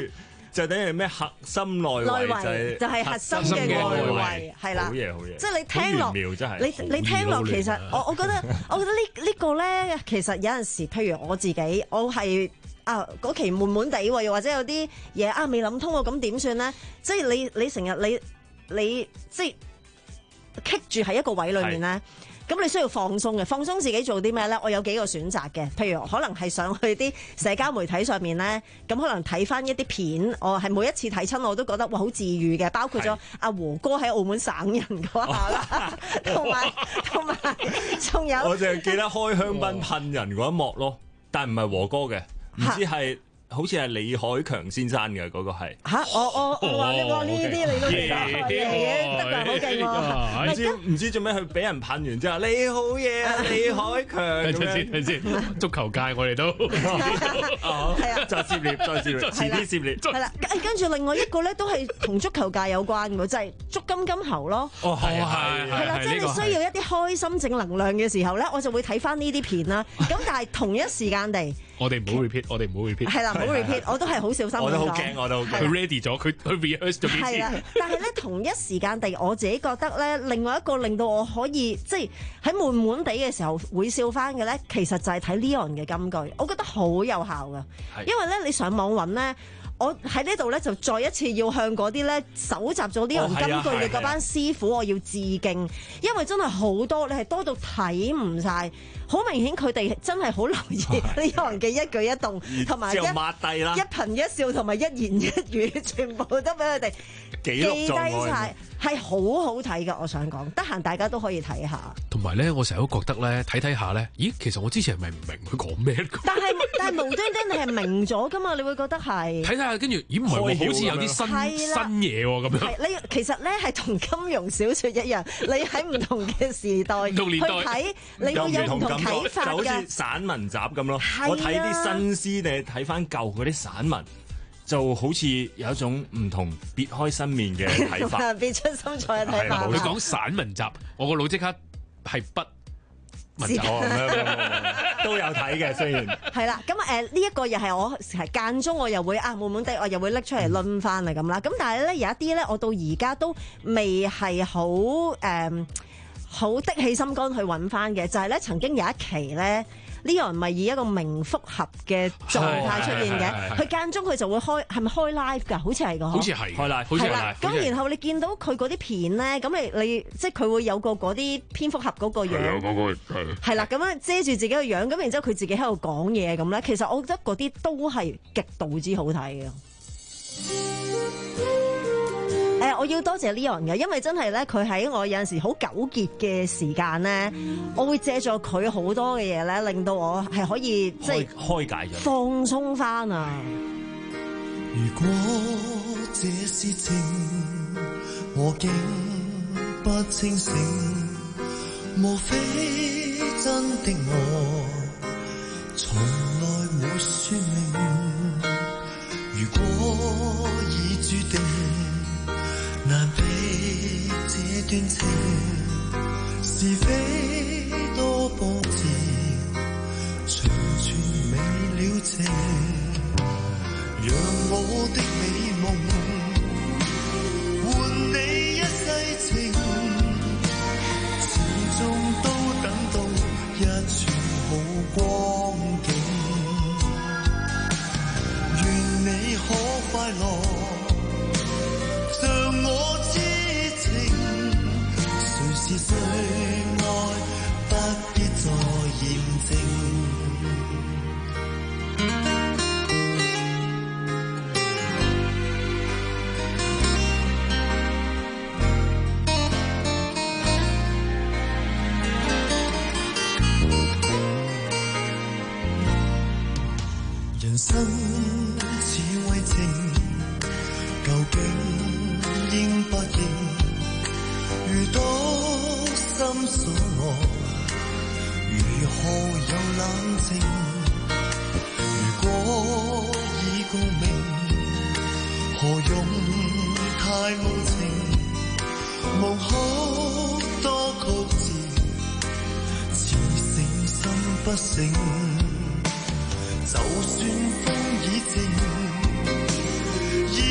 S2: 就等於咩核心內圍就係
S1: 就係核心嘅外圍，係啦。
S2: 好嘢好嘢，
S1: 即係你聽落，你你聽落其實我我覺得我覺得呢呢個咧，其實有陣時，譬如我自己，我係。啊！嗰期悶悶地喎，又或者有啲嘢啊未諗通喎，咁點算咧？即係你你成日你你即係棘住喺一個位裏面咧，咁你需要放鬆嘅，放鬆自己做啲咩咧？我有幾個選擇嘅，譬如可能係上去啲社交媒體上面咧，咁可能睇翻一啲片，我係每一次睇親我都覺得哇好治愈嘅，包括咗阿和哥喺澳門省人嗰下啦，同埋同埋仲有
S2: 我淨係記得開香檳噴人嗰一幕咯，但係唔係和哥嘅。唔知係好似係李海強先生嘅嗰個係
S1: 嚇，我我我話你話呢啲你都記得嘅，得㗎，好勁喎！
S2: 唔知唔知做咩佢俾人噴完之後，你好嘢啊，李海強咁樣。
S3: 先睇先，足球界我哋都
S1: 係啊，
S2: 再涉獵，再涉獵，遲啲涉獵。
S1: 係啦，跟住另外一個咧都係同足球界有關嘅，就係捉金金猴咯。
S2: 哦，係係
S1: 係啦，即係你需要一啲開心正能量嘅時候咧，我就會睇翻呢啲片啦。咁但係同一時間地。
S3: 我哋唔好 repeat，我哋唔好 repeat。
S1: 係啦，唔好 repeat，我都係好小心。
S2: 我都好驚，我都好驚。
S3: 佢 ready 咗，佢佢 rehearse 咗幾次。
S1: 係啦，但係咧同一時間地，我自己覺得咧，另外一個令到我可以即係喺悶悶地嘅時候會笑翻嘅咧，其實就係睇 Leon 嘅金句，我覺得好有效㗎。因為咧，你上網揾咧。我喺呢度咧就再一次要向嗰啲咧搜集咗呢樣金句嘅嗰班師傅，我要致敬，因為真係好多，你係多到睇唔晒，好明顯佢哋真係好留意呢樣嘅一舉一動，同埋一
S2: 抹低啦，
S1: 一顰一笑同埋一言一語，全部都俾佢哋記低晒，係好好睇㗎。我想講，得閒大家都可以睇下。
S3: 同埋咧，我成日都覺得咧，睇睇下咧，咦，其實我之前係咪唔明佢講咩？
S1: 但係但係無端端你係明咗㗎嘛？你會覺得係
S3: 睇睇下，跟住咦唔係喎，好似有啲新新嘢喎咁樣。
S1: 你其實咧係同金庸小説一樣，你喺唔同嘅時代去睇，你會有唔同啟發㗎。
S2: 就好似散文集咁咯，我睇啲新詩定係睇翻舊嗰啲散文，就好似有一種唔同別開生面嘅睇法，
S1: 別出心裁嘅睇法。
S3: 你講散文集，我個腦即刻係筆文集
S2: 都有睇嘅，雖然
S1: 係啦。咁誒呢一個又係我係間中我又會啊悶悶地，我又會拎出嚟攆翻嚟咁啦。咁但係咧有一啲咧，我到而家都未係好誒好的起心肝去揾翻嘅，就係、是、咧曾經有一期咧。呢個人咪以一個名複合嘅狀態出現嘅，佢間中佢就會開，係咪開 live 㗎？好似係個，
S3: 好似係開 live，好似係啦。
S1: 咁然後你見到佢嗰啲片咧，咁你你即係佢會有個嗰啲蝙蝠俠嗰個樣，
S3: 係嗰個係。係
S1: 啦，咁樣遮住自己個樣，咁然之後佢自己喺度講嘢咁咧，其實我覺得嗰啲都係極度之好睇嘅。誒、呃，我要多謝 Leon 嘅，因為真係咧，佢喺我有陣時好糾結嘅時間咧，我會借助佢好多嘅嘢咧，令到我係可以即係
S2: 開解咗，
S1: 放鬆翻啊！
S16: 如果這是情，我竟不清醒，莫非真的我從來沒說明？如果已注定。難避這段情，是非多波折，長存未了情，讓我的美夢換你一世情，始終都等到一串好光景，願你可快樂。像我知情，誰是誰愛，不必再驗證。人生似為情，究竟應不應？如多心所愛，如何有冷靜？如果已共鳴，何用太無情？無可多曲折，似誠心不誠。就算風已靜。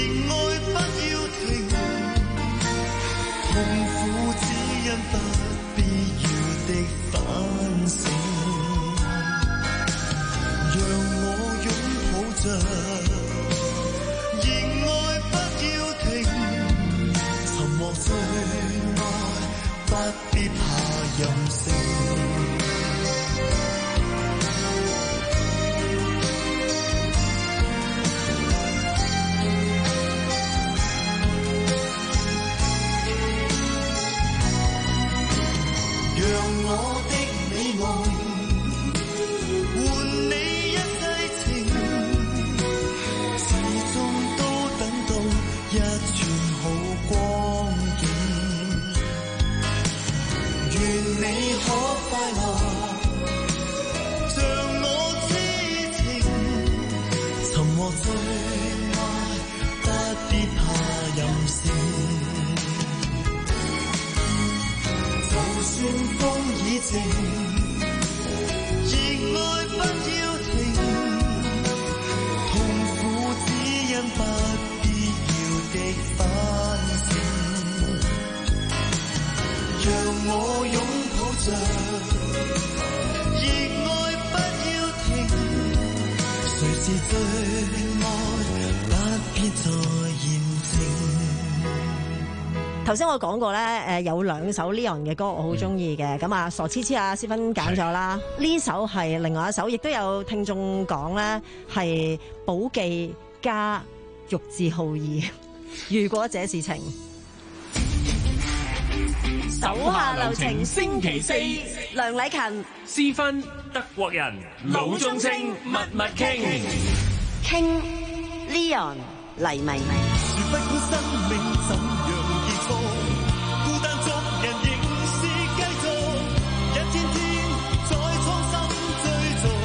S16: 必怕任性。讓我的美夢換你一世情，始終都等到一串好光景。願你可快樂，像我痴情，沉默最愛，不必怕任性。就算風已靜，熱愛不要停，痛苦只因不必要的反省。讓我擁抱着，熱愛不要停，誰是最愛，不必再驗證。
S1: 頭先我講過咧，誒有兩首 Leon 嘅歌我好中意嘅，咁啊傻痴痴啊，思芬揀咗啦，呢首係另外一首，亦都有聽眾講咧係寶記加玉置浩二，如果這是情。
S15: 手下留情星期四，
S1: 梁禮勤、
S15: 思芬、德國人、老中青密密傾
S1: 傾 Leon 黎明。
S16: 不管生命怎樣結束，孤單捉人仍是繼續，一天天在創心追逐。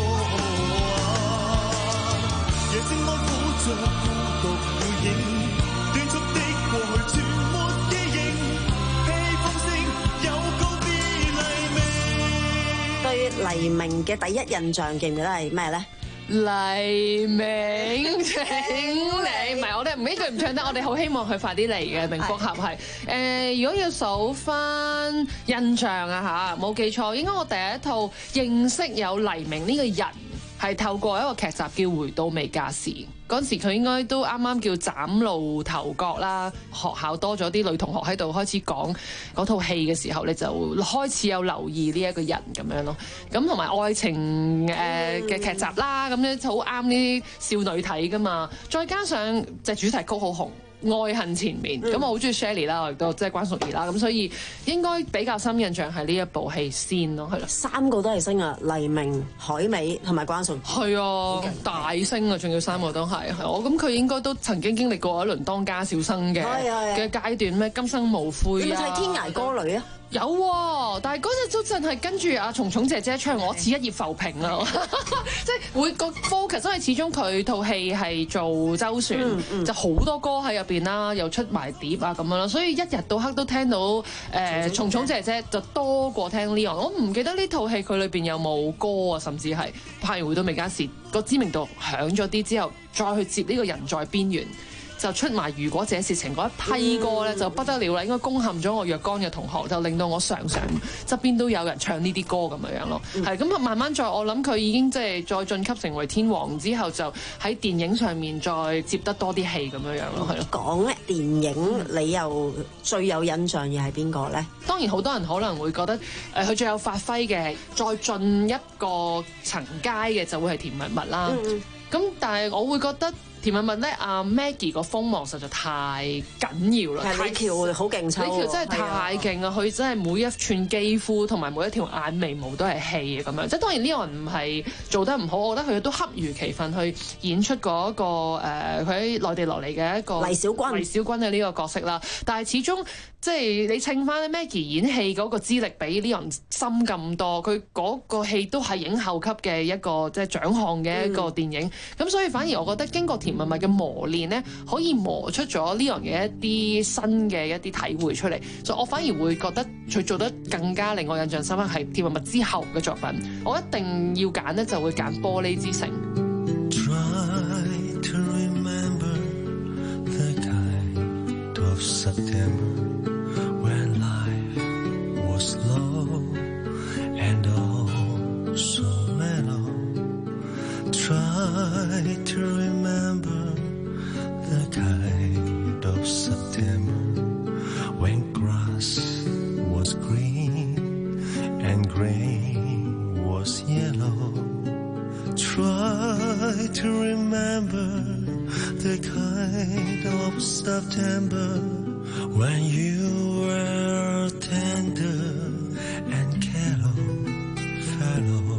S16: 夜靜安撫着孤獨背影，斷續的過去全沒記憶，披風聲有告別黎明。
S1: 對黎明嘅第一印象記唔記得係咩咧？
S5: 黎明請你，唔係我哋唔呢句唔唱得，我哋好希望佢快啲嚟嘅明復合係。誒，如果要數翻印象啊嚇，冇記錯，應該我第一套認識有黎明呢個人係透過一個劇集叫《回到未嫁時》。嗰陣時佢應該都啱啱叫嶄露頭角啦，學校多咗啲女同學喺度開始講嗰套戲嘅時候，你就開始有留意呢一個人咁樣咯。咁同埋愛情誒嘅劇集啦，咁咧好啱啲少女睇噶嘛。再加上隻主題曲好紅，愛恨纏綿，咁、嗯、我好中意 Shirley 啦，我亦都即係關淑怡啦，咁所以應該比較深印象係呢一部戲先咯，係咯。
S1: 三個都係星啊，黎明、海美同埋關淑怡。係
S5: 啊，大星啊，仲要三個都係，係我咁佢應該都曾經經歷過一輪當家小生嘅嘅階段咩？今生無悔啊！
S1: 有冇睇《天涯歌女》啊？
S5: 有喎，但係嗰陣都真係跟住阿蟲蟲姐姐唱我似一葉浮萍啊，即係會個 focus，因為始終佢套戲係做周旋，嗯嗯、就好多歌喺入邊啦，又出埋碟啊咁樣咯，所以一日到黑都聽到誒蟲蟲姐姐就多過聽 Leon。我唔記得呢套戲佢裏邊有冇歌啊，甚至係拍完回到未嫁時個知名度響咗啲之後，再去接呢個人在邊緣。就出埋如果這是情嗰一批歌咧，就不得了啦！應該攻陷咗我若干嘅同學，就令到我常常側邊都有人唱呢啲歌咁樣樣咯。係咁、嗯、慢慢再，我諗佢已經即係再晉級成為天王之後，就喺電影上面再接得多啲戲咁樣樣咯。係咯。講咧電影，你又最有印象嘅係邊個咧？當然好多人可能會覺得誒佢、呃、最有發揮嘅，再進一個層階嘅就會係甜蜜蜜啦。咁、嗯、但係我會覺得。甜蜜蜜咧，阿 Maggie 個鋒芒實在太緊要啦！係李喬好勁抽，李喬真係太勁啊！佢真係每一寸肌膚同埋每一條眼眉毛都係戲啊咁樣。即係當然呢個人唔係做得唔好，我覺得佢都恰如其分去演出嗰、那個佢喺、呃、內地落嚟嘅一個黎小軍，黎小軍嘅呢個角色啦。但係始終即係你稱翻 Maggie 演戲嗰個資歷比呢個人深咁多，佢嗰個戲都係影后級嘅一個即係獎項嘅一個電影。咁、嗯、所以反而我覺得經過甜蜜蜜嘅磨練咧，可以磨出咗呢樣嘅一啲新嘅一啲體會出嚟，所以我反而會覺得佢做得更加令我印象深刻係甜蜜蜜之後嘅作品。我一定要揀咧，就會揀玻璃之城。Try to remember the kind of September when life was slow and all so mellow. Try to remember the kind of September when grass was
S16: was green and grain was yellow. Try to remember the kind of September when you were tender and callow fellow.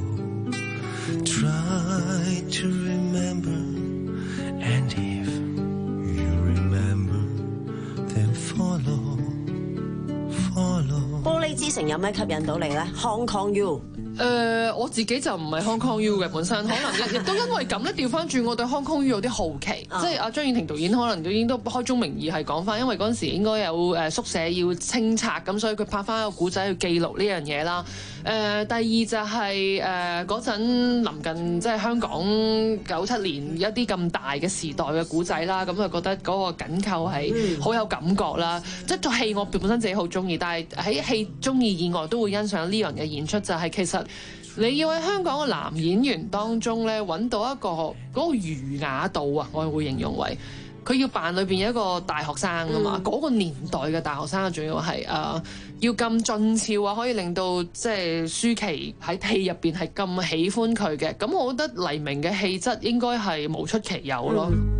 S16: Try to remember, and if you remember, then follow, follow.
S1: 玻璃之城有咩吸引到你咧 ？Hong Kong U。
S5: 誒、呃，我自己就唔係 Hong Kong U 嘅本身，可能亦亦都因為咁咧，調翻轉我對 Hong Kong U 有啲好奇，
S1: 啊、
S5: 即係阿張婉婷導演可能都已經都開宗明義係講翻，因為嗰陣時應該有誒宿舍要清拆，咁所以佢拍翻一個古仔去記錄呢樣嘢啦。誒、呃，第二就係誒嗰陣臨近即係香港九七年一啲咁大嘅時代嘅古仔啦，咁就覺得嗰個緊扣係好有感覺啦。嗯、即係套戲我本身自己好中意，但係喺戲中意以外都會欣賞呢樣嘅演出，就係、是、其實。你要喺香港嘅男演員當中咧揾到一個嗰、嗰個儒雅度啊，我會形容為佢要扮裏邊有一個大學生啊嘛，嗰、嗯、個年代嘅大學生，仲要係誒、呃、要咁俊俏啊，可以令到即係舒淇喺戲入邊係咁喜歡佢嘅，咁我覺得黎明嘅氣質應該係無出其右咯。嗯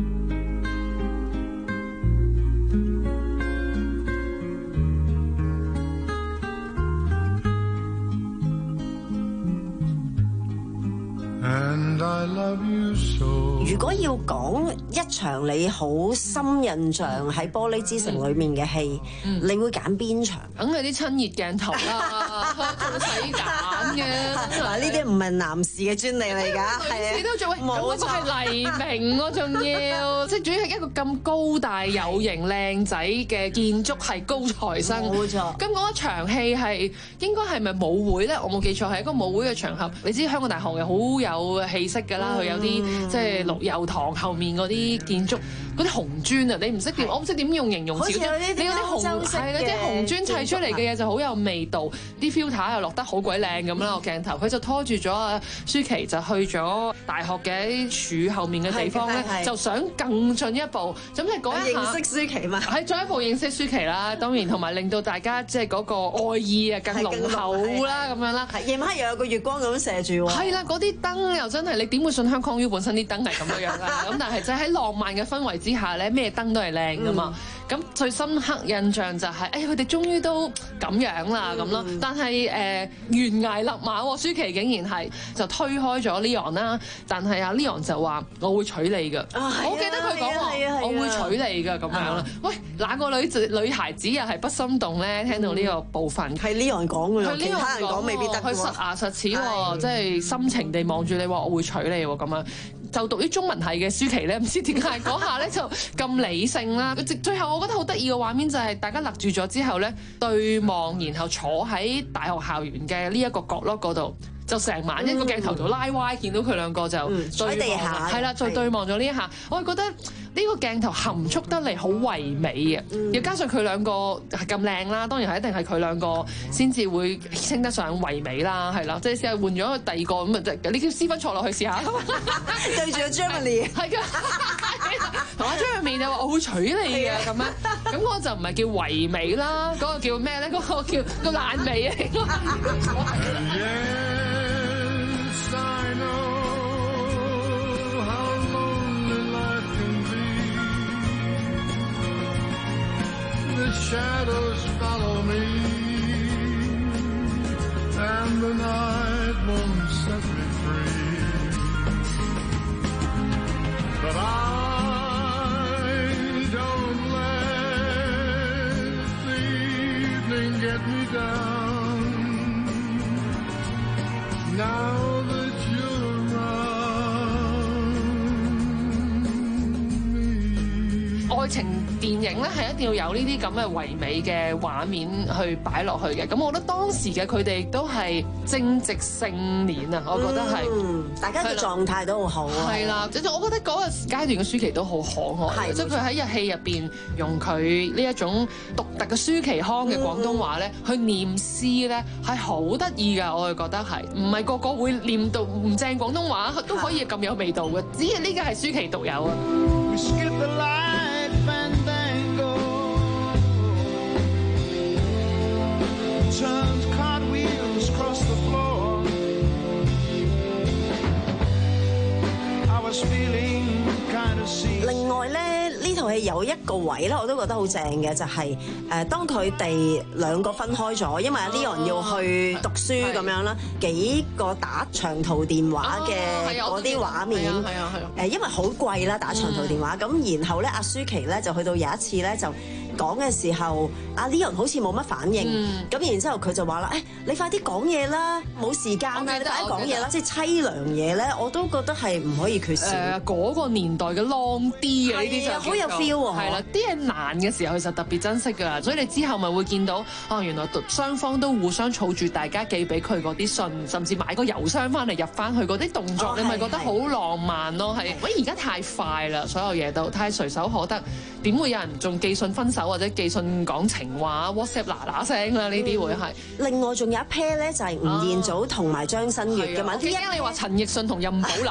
S16: And I love you so.
S1: 如果要講一場你好深印象喺玻璃之城裏面嘅戲，嗯、你會揀邊場？
S5: 梗係啲親熱鏡頭啦，唔使揀嘅。
S1: 嗱，呢啲唔係男士嘅專利嚟㗎，係
S5: 你都做冇錯，係黎明我仲要，即係主要係一個咁高大有型靚仔嘅建築係高材生，
S1: 冇錯。
S5: 咁嗰一場戲係應該係咪舞會咧？我冇記錯係一個舞會嘅場合。你知香港大學嘅好有氣息㗎啦，佢、嗯、有啲即係綠幼堂後面嗰啲建築，嗰啲紅磚啊，你唔識點，我唔識點用形容詞。你嗰啲紅係嗰啲紅磚砌出嚟嘅嘢就好有味道，啲 filter 又落得好鬼靚咁啦個鏡頭，佢就拖住咗阿舒淇就去咗大學嘅柱後面嘅地方咧，就想更進一步，咁即係嗰一下
S1: 認識舒淇嘛，
S5: 係進一步認識舒淇啦，當然同埋令到大家即係嗰個愛意啊更濃厚啦咁樣啦。
S1: 夜晚黑又有個月光咁射住喎。
S5: 係啦，嗰啲燈又真係你點會信香港 U 本身啲燈係咁樣樣啦？咁但係就喺浪漫嘅氛圍之下咧，咩燈都係靚噶嘛。咁、嗯、最深刻印象就係、是，哎呀佢哋終於都咁樣啦咁咯。但係誒懸崖勒馬，舒淇竟然係就推開咗 Leon 啦。但係阿 Leon 就話我會娶你㗎。
S1: 啊、
S5: 我記得佢講話我會娶你㗎咁樣啦。喂，哪個女子女孩子又係不心動咧？聽到呢個部分係
S1: Leon 講㗎，
S5: 其他人講未必得。佢實牙實齒喎，即係深情地望住你話我會娶你喎咁樣。就讀於中文系嘅舒淇咧，唔知點解嗰下咧就咁理性啦。最後我覺得好得意嘅畫面就係大家勒住咗之後咧對望，然後坐喺大學校園嘅呢一個角落嗰度，就成晚一個鏡頭度拉歪，見到佢兩個就對
S1: 地下，
S5: 係啦，就對望咗呢一下。我係覺得呢個鏡頭含蓄得嚟好唯美嘅，又、嗯、加上佢兩個係咁靚啦，當然係一定係佢兩個先至會稱得上唯美啦，係啦，即係試下換咗第二個咁啊，你叫私分坐落去試下，
S1: 對住個 Jeremy，
S5: 係㗎，同阿 Jeremy 就話我會娶你嘅咁樣，咁嗰個就唔係叫唯美啦，嗰、嗰個叫咩咧？嗰、嗰個叫叫爛美啊！
S16: The shadows follow me, and the night won't set me free. But I don't let the evening get me down. Now that you're around me.
S5: 愛情電影咧係一定要有呢啲咁嘅唯美嘅畫面去擺落去嘅，咁我覺得當時嘅佢哋亦都係正值盛年啊，我覺得係、
S1: 嗯，大家嘅狀態都好好啊。
S5: 係啦，即係我覺得嗰個階段嘅舒淇都好可愛，即係佢喺日戲入邊用佢呢一種獨特嘅舒淇腔嘅廣東話咧、嗯、去念詩咧係好得意㗎，我係覺得係，唔係個個會念到唔正廣東話都可以咁有味道嘅，只係呢個係舒淇獨有啊。
S1: 有一個位咧，我都覺得好正嘅，就係、是、誒、呃、當佢哋兩個分開咗，因為阿 Leon 要去讀書咁樣啦，幾個打長途電話嘅嗰啲畫面，
S5: 係啊係啊，
S1: 誒因為好貴啦打長途電話，咁、嗯、然後咧阿舒淇咧就去到有一次咧就講嘅時候，阿 Leon 好似冇乜反應，咁、嗯、然之後佢就話啦，誒、哎、你快啲講嘢啦，冇時間啦，你快啲講嘢啦，即係凄涼嘢咧，我都覺得係唔可以缺少。誒、呃、嗰、
S5: 那個年代嘅 long 啲啊，呢啲就
S1: 好有 feel 喎。
S5: 係啦，啲嘢難嘅時候其實特別珍惜㗎，所以你之後咪會見到啊，原來雙方都互相儲住大家寄俾佢嗰啲信，甚至買個郵箱翻嚟入翻去嗰啲動作，哦、你咪覺得好浪漫咯。係，喂而家太快啦，所有嘢都太隨手可得，點會有人仲寄信分手或者寄信講情話 WhatsApp 嗱嗱聲啦？呢啲會係。
S1: 另外仲有一 pair 咧，就係吳彥祖同埋張新月㗎嘛。
S5: 點解你話陳奕迅同任寶林？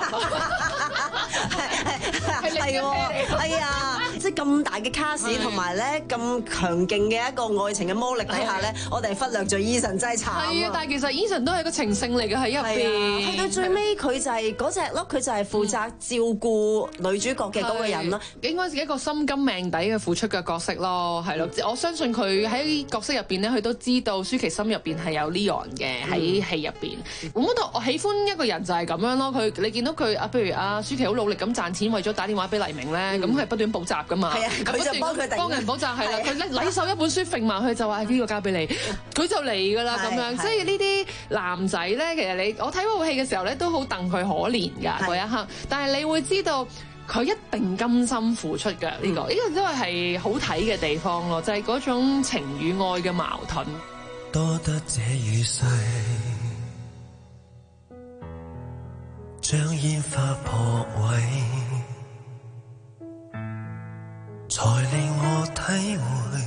S1: 係係喎，係啊！即係咁大嘅卡士，同埋咧咁強勁嘅一個愛情嘅魔力底下咧，我哋忽略咗 Eason 真係慘啊！
S5: 係啊，但係其實 Eason 都係個情聖嚟嘅喺入邊。
S1: 去到最尾佢就係嗰隻咯，佢就係負責照顧女主角嘅嗰個人咯。
S5: 應該係一個心甘命抵嘅付出嘅角色咯，係咯。我相信佢喺角色入邊咧，佢都知道舒淇心入邊係有 Leon 嘅喺戲入邊。咁我我喜歡一個人就係咁樣咯。佢你見到佢啊，譬如阿舒淇好努力咁賺錢，為咗打電話俾黎明咧，咁佢係不斷補習噶嘛。係啊，佢就幫佢幫人補習係啦。佢咧禮手一本書揈埋去就話呢個交俾你，佢就嚟噶啦咁樣。即係呢啲男仔咧，其實你我睇嗰部戲嘅時候咧，都好戥佢可憐㗎嗰一刻。但係你會知道佢一定甘心付出㗎呢、呢個，呢、嗯、個都係好睇嘅地方咯，就係、是、嗰種情與愛嘅矛盾。
S4: 多得這雨勢，將煙花破壞，才令我體會，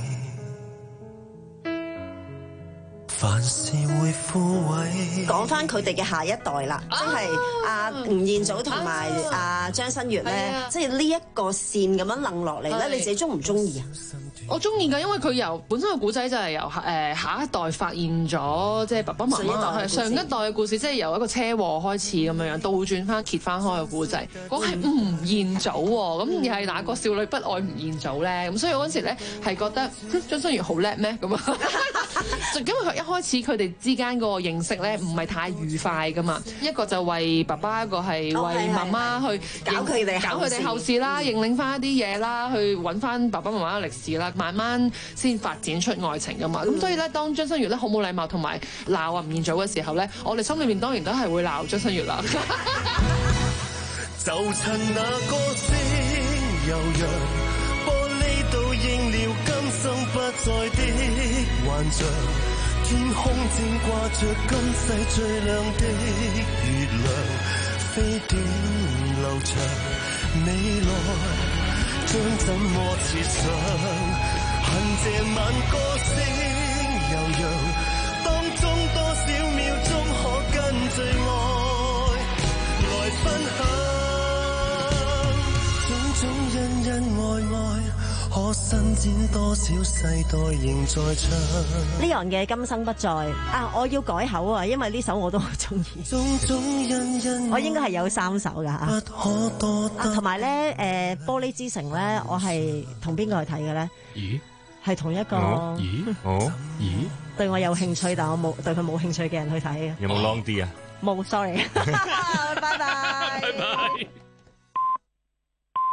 S4: 凡事會枯萎。
S1: 講翻佢哋嘅下一代啦，即係阿吳彥祖同埋阿張新月咧，即係呢一個線咁樣楞落嚟咧，你自己中唔中意啊？
S5: 我中意㗎，因為佢由本身個古仔就係由誒下一代發現咗，即係爸爸媽媽係上一代嘅故事，即係由一個車禍開始咁樣樣倒轉翻揭翻開個故仔。嗰係吳彥祖喎，咁而係哪個少女不愛吳彥祖咧？咁所以嗰陣時咧係覺得張新月好叻咩咁啊？因為佢一開始佢哋之間個認識咧唔係太愉快噶嘛，一個就為爸爸，一個係為媽媽去
S1: 搞佢哋
S5: 搞佢哋後事啦，認領翻一啲嘢啦，去揾翻爸爸媽媽嘅歷史啦。慢慢先發展出愛情噶嘛，咁、嗯、所以咧，當張新月咧好冇禮貌同埋鬧吳彥祖嘅時候咧，我哋心裏面當然都係會鬧張新月啦。
S16: 就趁那歌聲悠揚，玻璃倒映了今生不再的幻象，天空正掛着今世最亮的月亮，飛短流長，你來將怎麼設想？恨這晚歌聲悠揚，當中多少秒鐘可跟最愛來分享？種種恩恩愛愛，可伸展多少世代仍在唱。
S1: Leon 嘅今生不再啊！我要改口啊，因為呢首我都好中意。
S16: 種種恩恩，
S1: 我應該係有三首㗎嚇。
S16: 不可多得。
S1: 啊，同埋咧誒，玻璃之城咧，我係同邊個去睇嘅咧？
S3: 咦？
S1: 係同一個。
S3: 哦？咦？哦？咦？
S1: 對我有興趣，但我冇對佢冇興趣嘅人去睇嘅。
S2: 有冇 long 啲啊？
S1: 冇，sorry。拜拜。
S3: 拜拜。